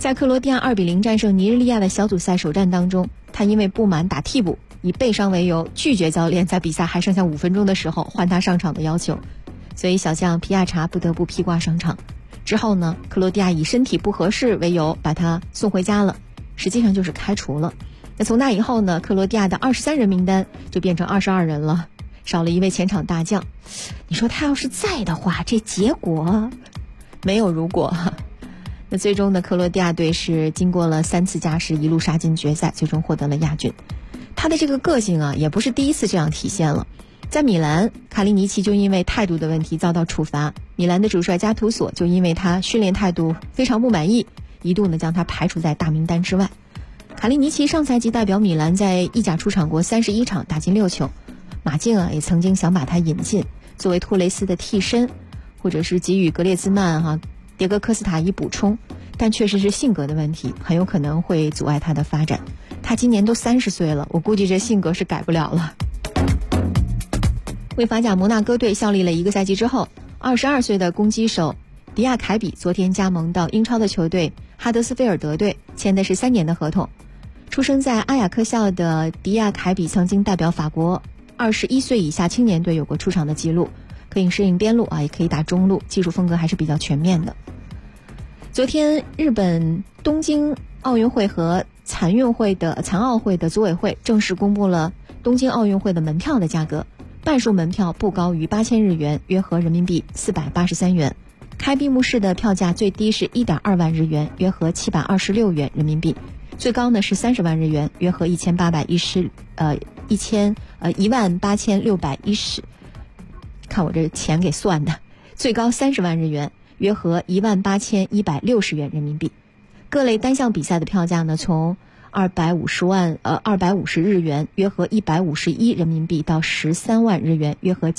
在克罗地亚2-0战胜尼日利亚的小组赛首战当中，他因为不满打替补，以背伤为由拒绝教练在比赛还剩下5分钟的时候换他上场的要求，所以小将皮亚查不得不披挂上场。之后呢，克罗地亚以身体不合适为由把他送回家了，实际上就是开除了。那从那以后呢，克罗地亚的23人名单就变成22人了，少了一位前场大将。你说他要是在的话，这结果没有如果。那最终呢，克罗地亚队是经过了3次加时一路杀进决赛，最终获得了亚军。他的这个个性啊，也不是第一次这样体现了。在米兰，卡利尼奇就因为态度的问题遭到处罚，米兰的主帅加图索就因为他训练态度非常不满意，一度呢将他排除在大名单之外。卡利尼奇上赛季代表米兰在意甲出场过31场，打进6球。马竞啊也曾经想把他引进作为托雷斯的替身，或者是给予格列兹曼迭戈科斯塔以补充，但确实是性格的问题，很有可能会阻碍他的发展。他今年都30岁了，我估计这性格是改不了了。为法甲摩纳哥队效力了1个赛季之后，22岁的攻击手迪亚凯比昨天加盟到英超的球队哈德斯菲尔德队，签的是3年的合同。出生在阿雅克校的迪亚凯比曾经代表法国21岁以下青年队有过出场的记录，可以适应边路也可以打中路，技术风格还是比较全面的。昨天日本东京奥运会和残奥会的组委会正式公布了东京奥运会的门票的价格，半数门票不高于8000日元，约合人民币483元。开闭幕式的票价最低是 1.2 万日元，约合726元人民币，最高呢是30万日元，约合18610，看我这钱给算的，最高30万日元，约合18160元人民币。各类单项比赛的票价呢，从250日元，约合151人民币到13万日元，约合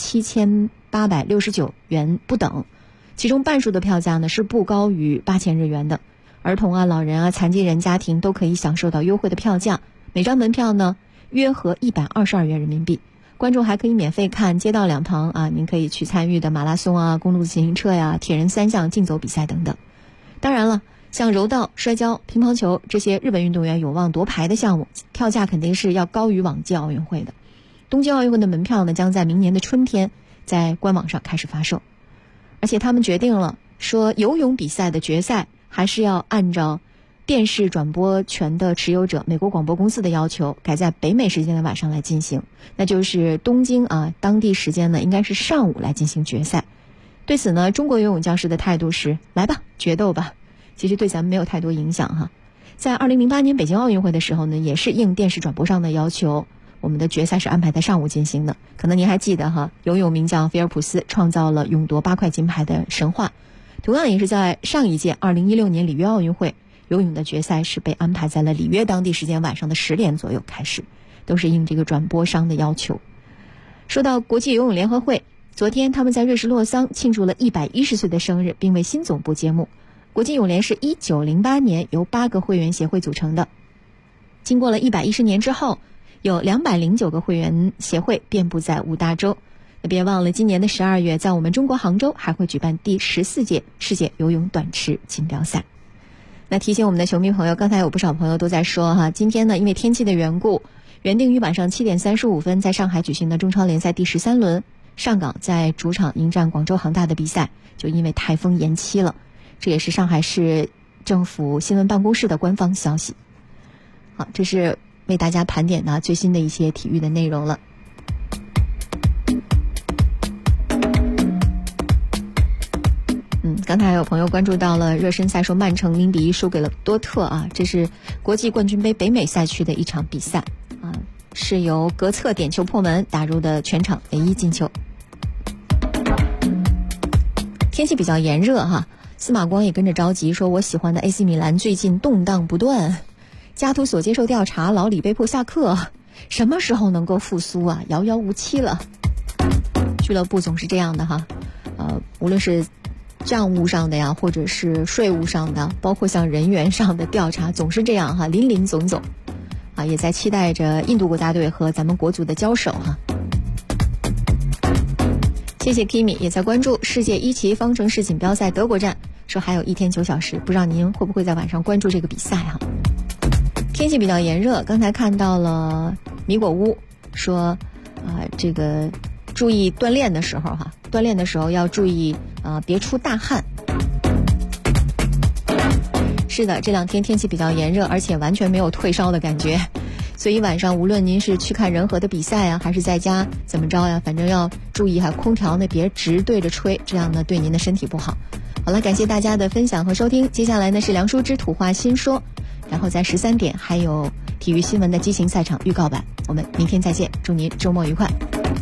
7869元不等。其中半数的票价呢是不高于8000日元的，儿童老人残疾人家庭都可以享受到优惠的票价，每张门票呢约合122元人民币。观众还可以免费看街道两旁您可以去参与的马拉松公路自行车铁人3项竞走比赛等等。当然了，像柔道、摔跤、乒乓球这些日本运动员有望夺牌的项目，票价肯定是要高于往届奥运会的。东京奥运会的门票呢将在明年的春天在官网上开始发售。而且他们决定了说，游泳比赛的决赛还是要按照电视转播权的持有者美国广播公司的要求，改在北美时间的晚上来进行，那就是东京当地时间呢应该是上午来进行决赛。对此呢，中国游泳教师的态度是来吧，决斗吧，其实对咱们没有太多影响在2008年北京奥运会的时候呢，也是应电视转播上的要求，我们的决赛是安排在上午进行的。可能您还记得游泳名将菲尔普斯创造了勇夺8块金牌的神话。同样也是在上一届2016年里约奥运会，游泳的决赛是被安排在了里约当地时间晚上的10点左右开始，都是应这个转播商的要求。说到国际游泳联合会，昨天他们在瑞士洛桑庆祝了110岁的生日，并为新总部揭幕。国际泳联是1908年由8个会员协会组成的，经过了110年之后，有209个会员协会遍布在5大洲。别忘了今年的12月，在我们中国杭州还会举办第14届世界游泳短池锦标赛。那提醒我们的球迷朋友，刚才有不少朋友都在说今天呢因为天气的缘故，原定于晚上7点35分在上海举行的中超联赛第13轮，上港在主场迎战广州恒大的比赛就因为台风延期了，这也是上海市政府新闻办公室的官方消息。好，这是为大家盘点最新的一些体育的内容了。刚才还有朋友关注到了热身赛，说曼城0-1输给了多特这是国际冠军杯北美赛区的一场比赛是由格策点球破门打入的全场唯一进球。天气比较炎热司马光也跟着着急，说我喜欢的 AC 米兰最近动荡不断，加图索接受调查，老李被迫下课，什么时候能够复苏遥遥无期了。俱乐部总是这样的无论是账务上的呀，或者是税务上的，包括像人员上的调查，总是这样林林总总也在期待着印度国家队和咱们国足的交手谢谢 Kimi 也在关注世界一级方程式锦标赛德国站， 说还有1天9小时，不知道您会不会在晚上关注这个比赛啊？天气比较炎热，刚才看到了米果屋说，这个注意锻炼的时候锻炼的时候要注意别出大汗。是的，这2天天气比较炎热，而且完全没有退烧的感觉，所以晚上无论您是去看任何的比赛啊，还是在家怎么着呀，反正要注意空调呢别直对着吹，这样呢对您的身体不好。好了，感谢大家的分享和收听，接下来呢是梁淑芝土话新说，然后在13点还有体育新闻的激情赛场预告版，我们明天再见，祝您周末愉快。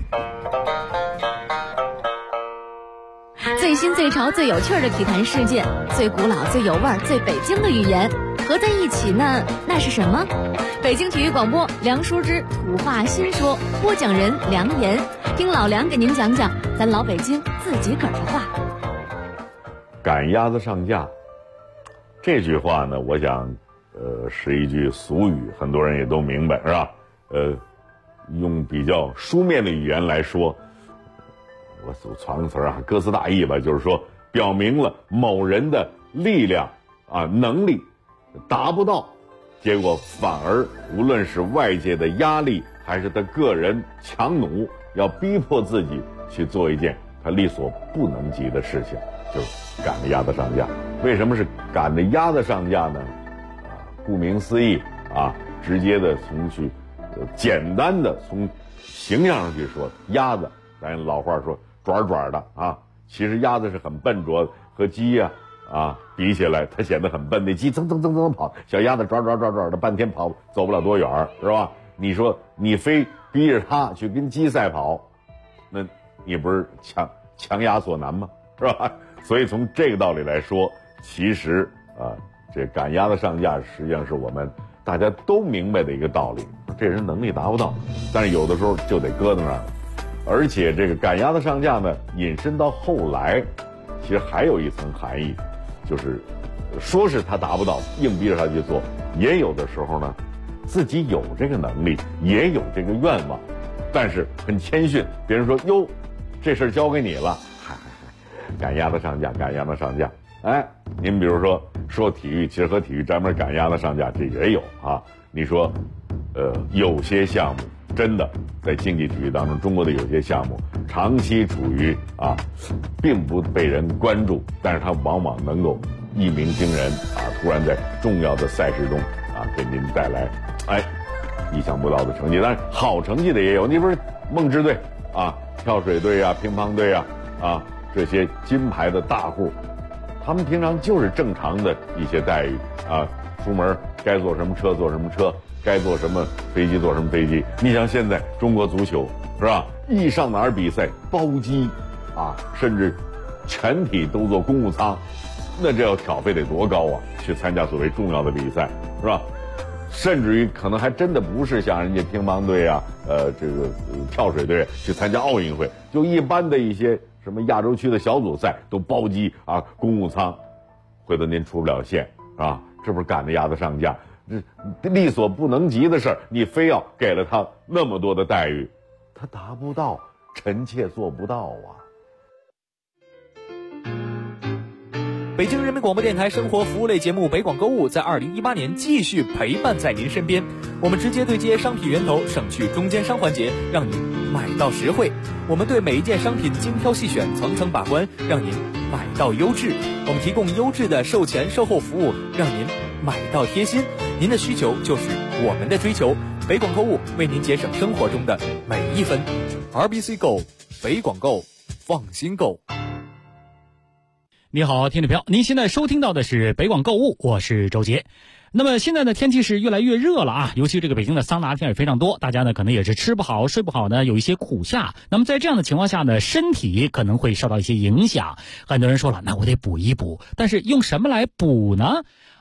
最新最潮最有趣的体坛事件，最古老最有味儿最北京的语言合在一起呢，那是什么？北京体育广播梁淑芝土话新说，播讲人梁岩，听老梁给您讲讲咱老北京自己个儿的话。 赶鸭子上架这句话呢，我想是一句俗语，很多人也都明白，是吧？用比较书面的语言来说，我传个词儿歌词大意吧，就是说表明了某人的力量能力达不到，结果反而无论是外界的压力还是他个人强弩，要逼迫自己去做一件他力所不能及的事情，就是赶着鸭子上架。为什么是赶着鸭子上架呢？顾名思义直接的简单的从形象上去说，鸭子咱老话说爪爪的其实鸭子是很笨拙，和鸡比起来它显得很笨，那鸡噌噌噌噌跑，小鸭子爪爪爪爪的半天走不了多远，是吧？你说你非逼着它去跟鸡赛跑，那你不是强鸭所难吗？是吧？所以从这个道理来说，其实这赶鸭子上架实际上是我们大家都明白的一个道理，这人能力达不到，但是有的时候就得搁在那儿。而且这个赶鸭子上架呢，引申到后来其实还有一层含义，就是说是他达不到，硬逼着他去做，也有的时候呢自己有这个能力，也有这个愿望，但是很谦逊，别人说哟这事儿交给你了，赶鸭子上架，赶鸭子上架。您比如说体育，其实和体育沾边赶鸭子上架这也有你说有些项目真的在竞技体育当中，中国的有些项目长期处于并不被人关注，但是它往往能够一鸣惊人突然在重要的赛事中给您带来意想不到的成绩。当然好成绩的也有，你不是梦之队跳水队乒乓队这些金牌的大户，他们平常就是正常的一些待遇出门该坐什么车坐什么车，该坐什么飞机坐什么飞机。你像现在中国足球是吧，一上哪儿比赛包机甚至全体都坐公务舱，那这要挑费得多高去参加所谓重要的比赛，是吧？甚至于可能还真的不是像人家乒乓队这个跳水队去参加奥运会，就一般的一些什么亚洲区的小组赛都包机公务舱，回头您出不了线这不是赶着鸭子上架，这力所不能及的事儿，你非要给了他那么多的待遇，他达不到，臣妾做不到北京人民广播电台生活服务类节目北广购物在2018年继续陪伴在您身边，我们直接对接商品源头，省去中间商环节，让您买到实惠。我们对每一件商品精挑细选，层层把关，让您买到优质。我们提供优质的售前售后服务，让您买到贴心。您的需求就是我们的追求，北广购物为您节省生活中的每一分。RBC Go， 北广购，放心购。 你好，听众朋友，您现在收听到的是北广购物，我是周杰。那么现在呢，天气是越来越热了尤其这个北京的桑拿天也非常多，大家呢可能也是吃不好睡不好呢，有一些苦夏。那么在这样的情况下呢，身体可能会受到一些影响。很多人说了，那我得补一补，但是用什么来补呢？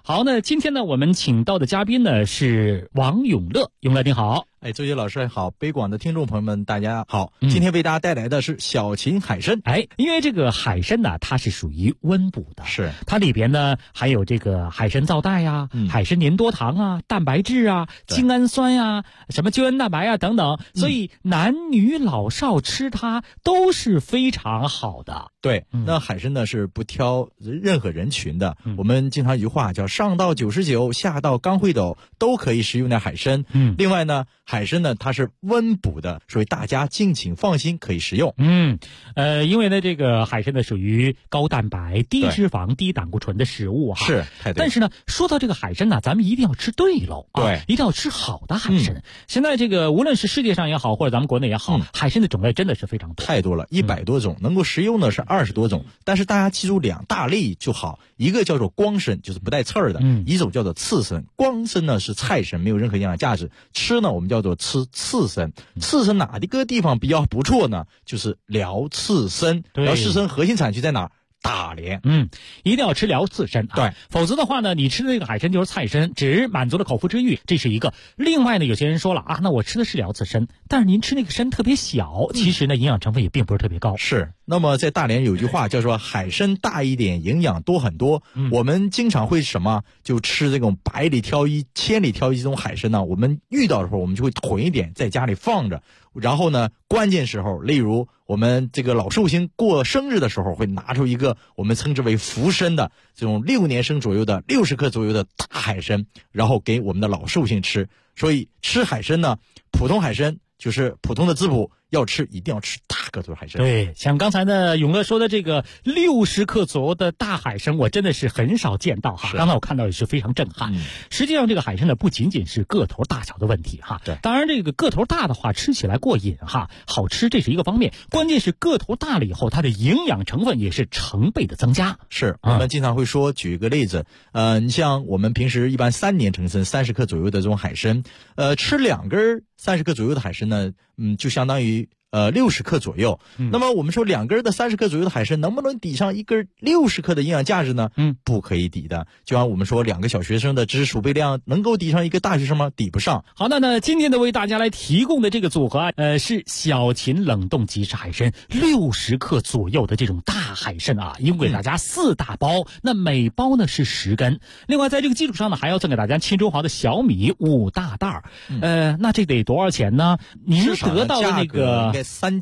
好，那今天呢，我们请到的嘉宾呢是王永乐，永乐你好。 哎，周杰老师好，北广的听众朋友们大家好，今天为大家带来的是小秦海参。 哎，因为这个海参呢，它是属于温补的， 是它里边呢还有这个海参皂苷呀、海参粘多糖啊、蛋白质啊、精氨酸呀、什么胶原蛋白啊等等，所以男女老少吃它都是非常好的。 对，那海参呢是不挑任何人群的。我们经常一句话叫上到99，下到刚会斗，都可以食用点海参。另外呢，海参呢它是温补的，所以大家敬请放心可以食用。 因为呢这个海参呢属于高蛋白、低脂肪、低胆固醇的食物哈。 是，太对。 但是呢，说到这个海参呢，咱们一定要吃对喽。 对， 一定要吃好的海参。现在这个无论是世界上也好，或者咱们国内也好，海参的种类真的是非常多， 太多了，100多种，能够食用的是20多种。但是大家记住2大类就好，一个叫做光参，就是不带刺儿的，一种叫做刺参。光参呢是菜参，没有任何营养价值，吃呢我们叫做吃刺参。刺参哪个地方比较不错呢？就是辽刺参。辽刺参核心产区在哪儿？大连。 一定要吃辽刺参啊， 对， 否则的话呢，你吃的这个海参就是菜参，只满足了口腹之欲，这是一个。另外呢，有些人说了啊，那我吃的是辽刺参，但是您吃那个参特别小，其实呢营养成分也并不是特别高。 是。那么在大连有句话叫做海参大一点，营养多很多。我们经常会什么就吃这种百里挑一、千里挑一这种海参呢，我们遇到的时候我们就会囤一点在家里放着，然后呢关键时候，例如我们这个老寿星过生日的时候，会拿出一个我们称之为福参的这种6年生左右的60克左右的大海参，然后给我们的老寿星吃。所以吃海参呢，普通海参就是普通的滋补，要吃一定要吃大个头海参。 对，像刚才呢永乐说的这个60克左右的大海参，我真的是很少见到哈。刚才我看到也是非常震撼。实际上这个海参呢，不仅仅是个头大小的问题哈。 对， 当然这个个头大的话，吃起来过瘾哈，好吃这是一个方面。关键是个头大了以后，它的营养成分也是成倍的增加。 是，我们经常会说，举一个例子，你像我们平时一般3年成参30克左右的这种海参，吃2根30克左右的海参呢，就相当于60克左右。那么我们说2根的30克左右的海参能不能抵上1根60克的营养价值呢？不可以抵的。就像我们说2个小学生的知识储备量能够抵上1个大学生吗？抵不上。 好，那今天的为大家来提供的这个组合啊，是小秦冷冻即食海参60克左右的这种大海参啊，一共给大家4大包，那每包呢是10根。另外在这个基础上呢，还要赠给大家青州豪的小米5大袋儿。那这得多少钱呢？您得到的那个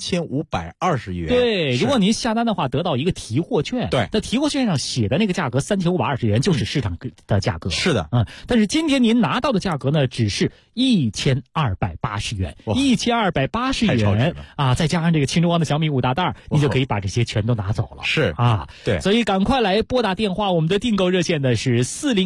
3520元。 对，如果您下单的话，得到一个提货券。 对， 那提货券上写的那个价格3520元就是市场的价格。 是的， 但是今天您拿到的价格呢，只是1280元，1280元啊，再加上这个青州王的小米5大袋，你就可以把这些全都拿走了。 是啊， 对， 所以赶快来拨打电话，我们的订购热线呢是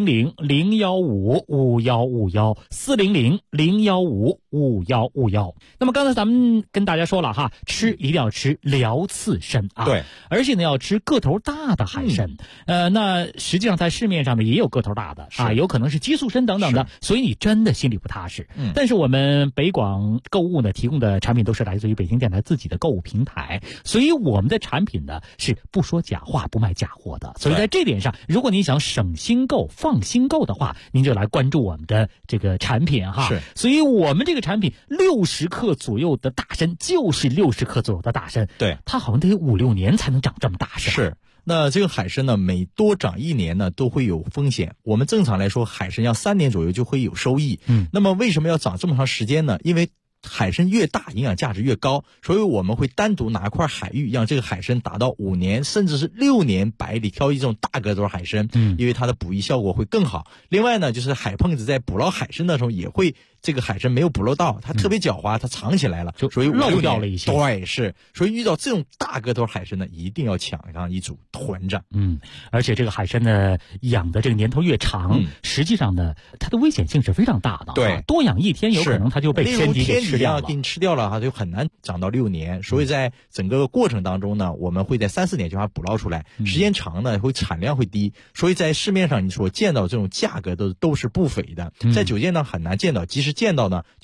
400-015-5151，400-015-5151。那么刚才咱们跟大家说了哈，吃一定要吃辽刺参啊， 对， 而且呢要吃个头大的海参。那实际上在市面上呢也有个头大的啊，有可能是激素参等等的，所以你真的心里不踏实。但是我们北广购物呢提供的产品都是来自于北京电台自己的购物平台，所以我们的产品呢是不说假话、不卖假货的。所以在这点上，如果您想省心购、放心购的话，您就来关注我们的这个产品哈。 是， 所以我们这个产品60克左右的大参就是60克左右的大参， 对， 它好像得5-6年才能长这么大是吧？ 是。那这个海参呢，每多长1年呢，都会有风险。我们正常来说，海参要3年左右就会有收益。那么为什么要长这么长时间呢？因为海参越大，营养价值越高，所以我们会单独拿块海域，让这个海参达到5年甚至是6年百里挑一这种大个头海参，因为它的捕鱼效果会更好。另外呢，就是海碰子在捕捞海参的时候，也会这个海参没有捕捞到，它特别狡猾，它藏起来了，所以漏掉了一些。 对，是，所以遇到这种大个头海参呢，一定要抢上一组囤着。 而且这个海参呢，养的这个年头越长，实际上呢，它的危险性是非常大的。 对， 多养1天，有可能它就被天敌给吃掉了。 给你吃掉了，它就很难长到6年。所以在整个过程当中呢，我们会在3-4年就把它捕捞出来，时间长呢，会产量会低。所以在市面上你所见到这种价格都是不菲的，在酒店呢很难见到，即使见到呢，就是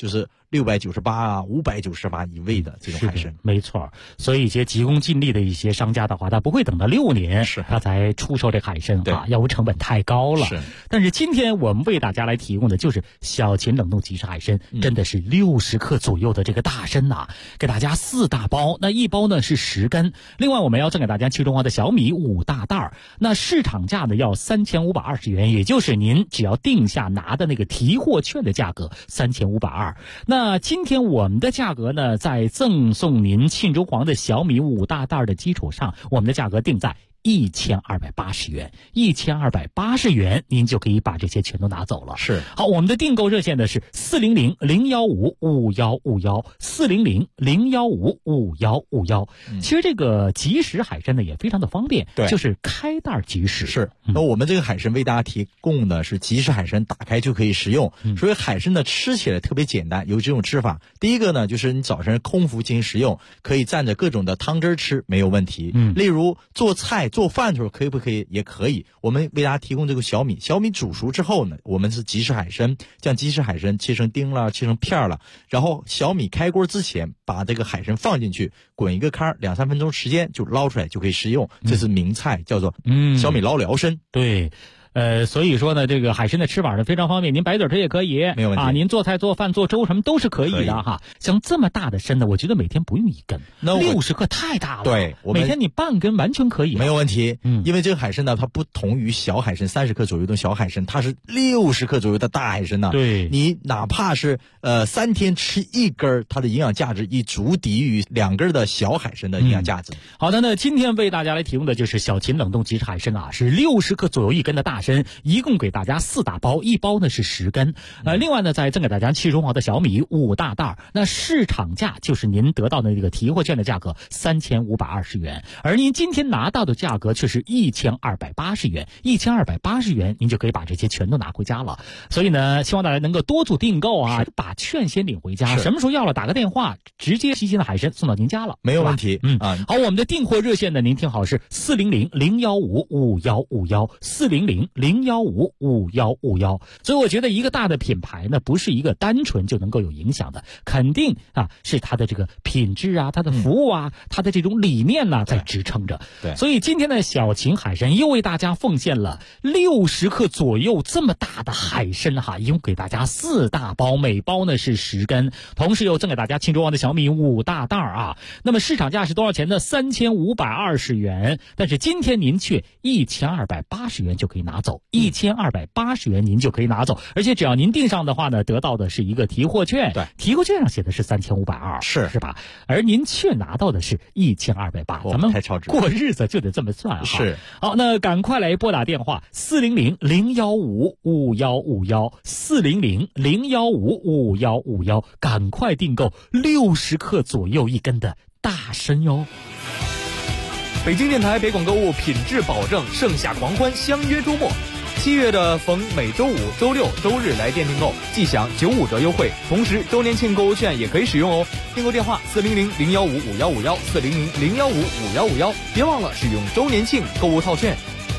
698啊、598一位的这种海参。 没错，所以一些急功近利的一些商家的话，他不会等到6年他才出售这海参啊，要不成本太高了。但是今天我们为大家来提供的就是小秦冷冻即食海参，真的是60克左右的这个大参呐，给大家4大包，那一包呢是10根。另外我们要赠给大家去中华的小米5大袋，那市场价呢要3520元，也就是您只要定下拿的那个提货券的价格3520。那今天我们的价格呢，在赠送您沁中皇的小米5大袋的基础上，我们的价格定在1280元，1280元，您就可以把这些全都拿走了。 是。 好，我们的订购热线呢是400-015-5151，400-015-5151。其实这个即食海参呢也非常的方便， 对， 就是开袋即食。 是。那我们这个海参为大家提供的是即食海参，打开就可以食用。所以海参呢吃起来特别简单，有这种吃法。第一个呢，就是你早晨空腹进行食用，可以蘸着各种的汤汁吃，没有问题。例如做菜做饭的时候可以不可以？也可以。我们为大家提供这个小米煮熟之后呢，我们是即食海参，将即食海参切成丁了，切成片了，然后小米开锅之前把这个海参放进去，滚一个开，2-3分钟时间就捞出来就可以食用。这是名菜，叫做小米捞辽参。 对。所以说呢，这个海参的吃法呢非常方便，您白嘴吃也可以， 没有问题啊。您做菜做饭做粥什么都是可以的哈。像这么大的参呢，我觉得每天不用1根，60克太大了。 对， 每天你半根完全可以， 没有问题。因为这个海参呢，它不同于小海参30克左右的小海参，它是60克左右的大海参呢。 对， 你哪怕是3天吃1根，它的营养价值已足抵于2根的小海参的营养价值。 好的，那今天为大家来提供的就是小秦冷冻即食海参啊，是60克左右1根的大参，一共给大家4大包，一包呢是10根。另外呢，再赠给大家沁中皇的小米5大袋，那市场价就是您得到的这个提货券的价格3520元，而您今天拿到的价格却是1280元，1280元您就可以把这些全都拿回家了。所以呢，希望大家能够多做订购啊，把券先领回家，什么时候要了打个电话，直接新鲜的海参送到您家了， 没有问题。 好，我们的订货热线呢，您听好是400-015-5151，400-015-5151。所以我觉得一个大的品牌呢，不是一个单纯就能够有影响的，肯定啊是它的这个品质啊，它的服务啊，它的这种理念呢在支撑着。 对， 所以今天的小秦海参又为大家奉献了60克左右这么大的海参哈，一共给大家4大包，每包呢是10根，同时又赠给大家沁中皇的小米5大袋啊。那么市场价是多少钱呢？3520元，但是今天您却1280元就可以拿走，1280元您就可以拿走，而且只要您订上的话呢，得到的是一个提货券， 对， 提货券上写的是3520，是吧？而您却拿到的是1280，咱们过日子就得这么算啊。 是。 好，那赶快来拨打电话400-015-5151，400-015-5151，赶快订购60克左右1根的大参哟。 北京电台北广购物品质保证，盛夏狂欢相约周末。7月的逢每周五、周六、周日来电订购，即享95折优惠，同时周年庆购物券也可以使用哦。订购电话400-015-5151，400-015-5151，别忘了使用周年庆购物套券。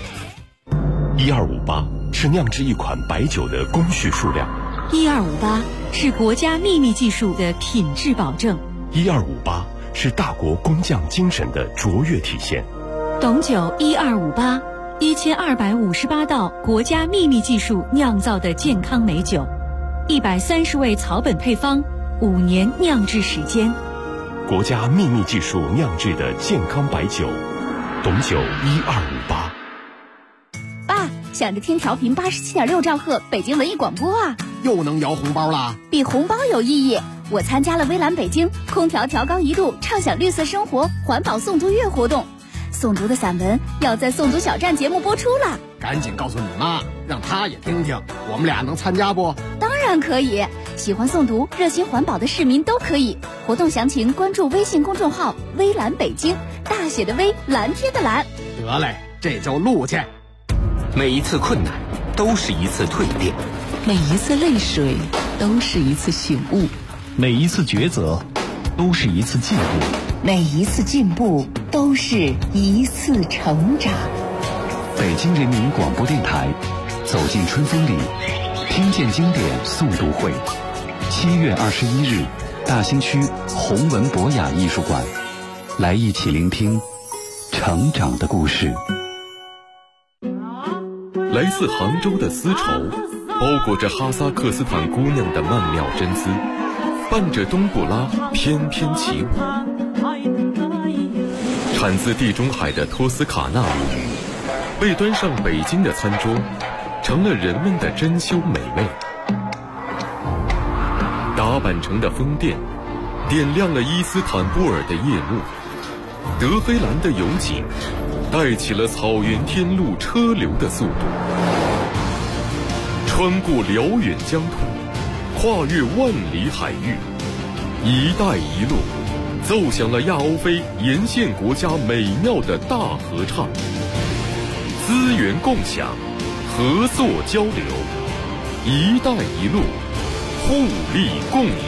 1258是酿制一款白酒的工序数量 ，1258是国家秘密技术的品质保证 ，1258是大国工匠精神的卓越体现。 董酒1258，1258道国家秘密技术酿造的健康美酒，130味草本配方，5年酿制时间， 国家秘密技术酿制的健康白酒，董酒1258。 爸，想着听调频87.6兆赫北京文艺广播啊， 又能摇红包啦！ 比红包有意义。我参加了微蓝北京空调调高1度，畅享绿色生活环保诵读月活动，诵读的散文要在诵读小站节目播出了。 赶紧告诉你妈，让她也听听，我们俩能参加不？ 当然可以，喜欢诵读、热心环保的市民都可以。活动详情关注微信公众号微蓝北京，大写的微，蓝天的蓝。 得嘞，这就录去。 每一次困难都是一次蜕变， 每一次泪水都是一次醒悟， 每一次抉择都是一次进步， 每一次进步都是一次成长。 北京人民广播电台，走进春风里，听见经典诵读会， 7月21日，大兴区弘文博雅艺术馆，来一起聆听成长的故事。 来自杭州的丝绸，包裹着哈萨克斯坦姑娘的曼妙真丝，伴着冬不拉翩翩起舞。产自地中海的托斯卡纳舞，被端上北京的餐桌，成了人们的珍馐美味。打扮成的风电，点亮了伊斯坦布尔的夜幕。德黑兰的油井，带起了草原天路车流的速度。穿过辽远疆土，跨越万里海域，一带一路奏响了亚欧非沿线国家美妙的大合唱。资源共享，合作交流，一带一路，互利共赢。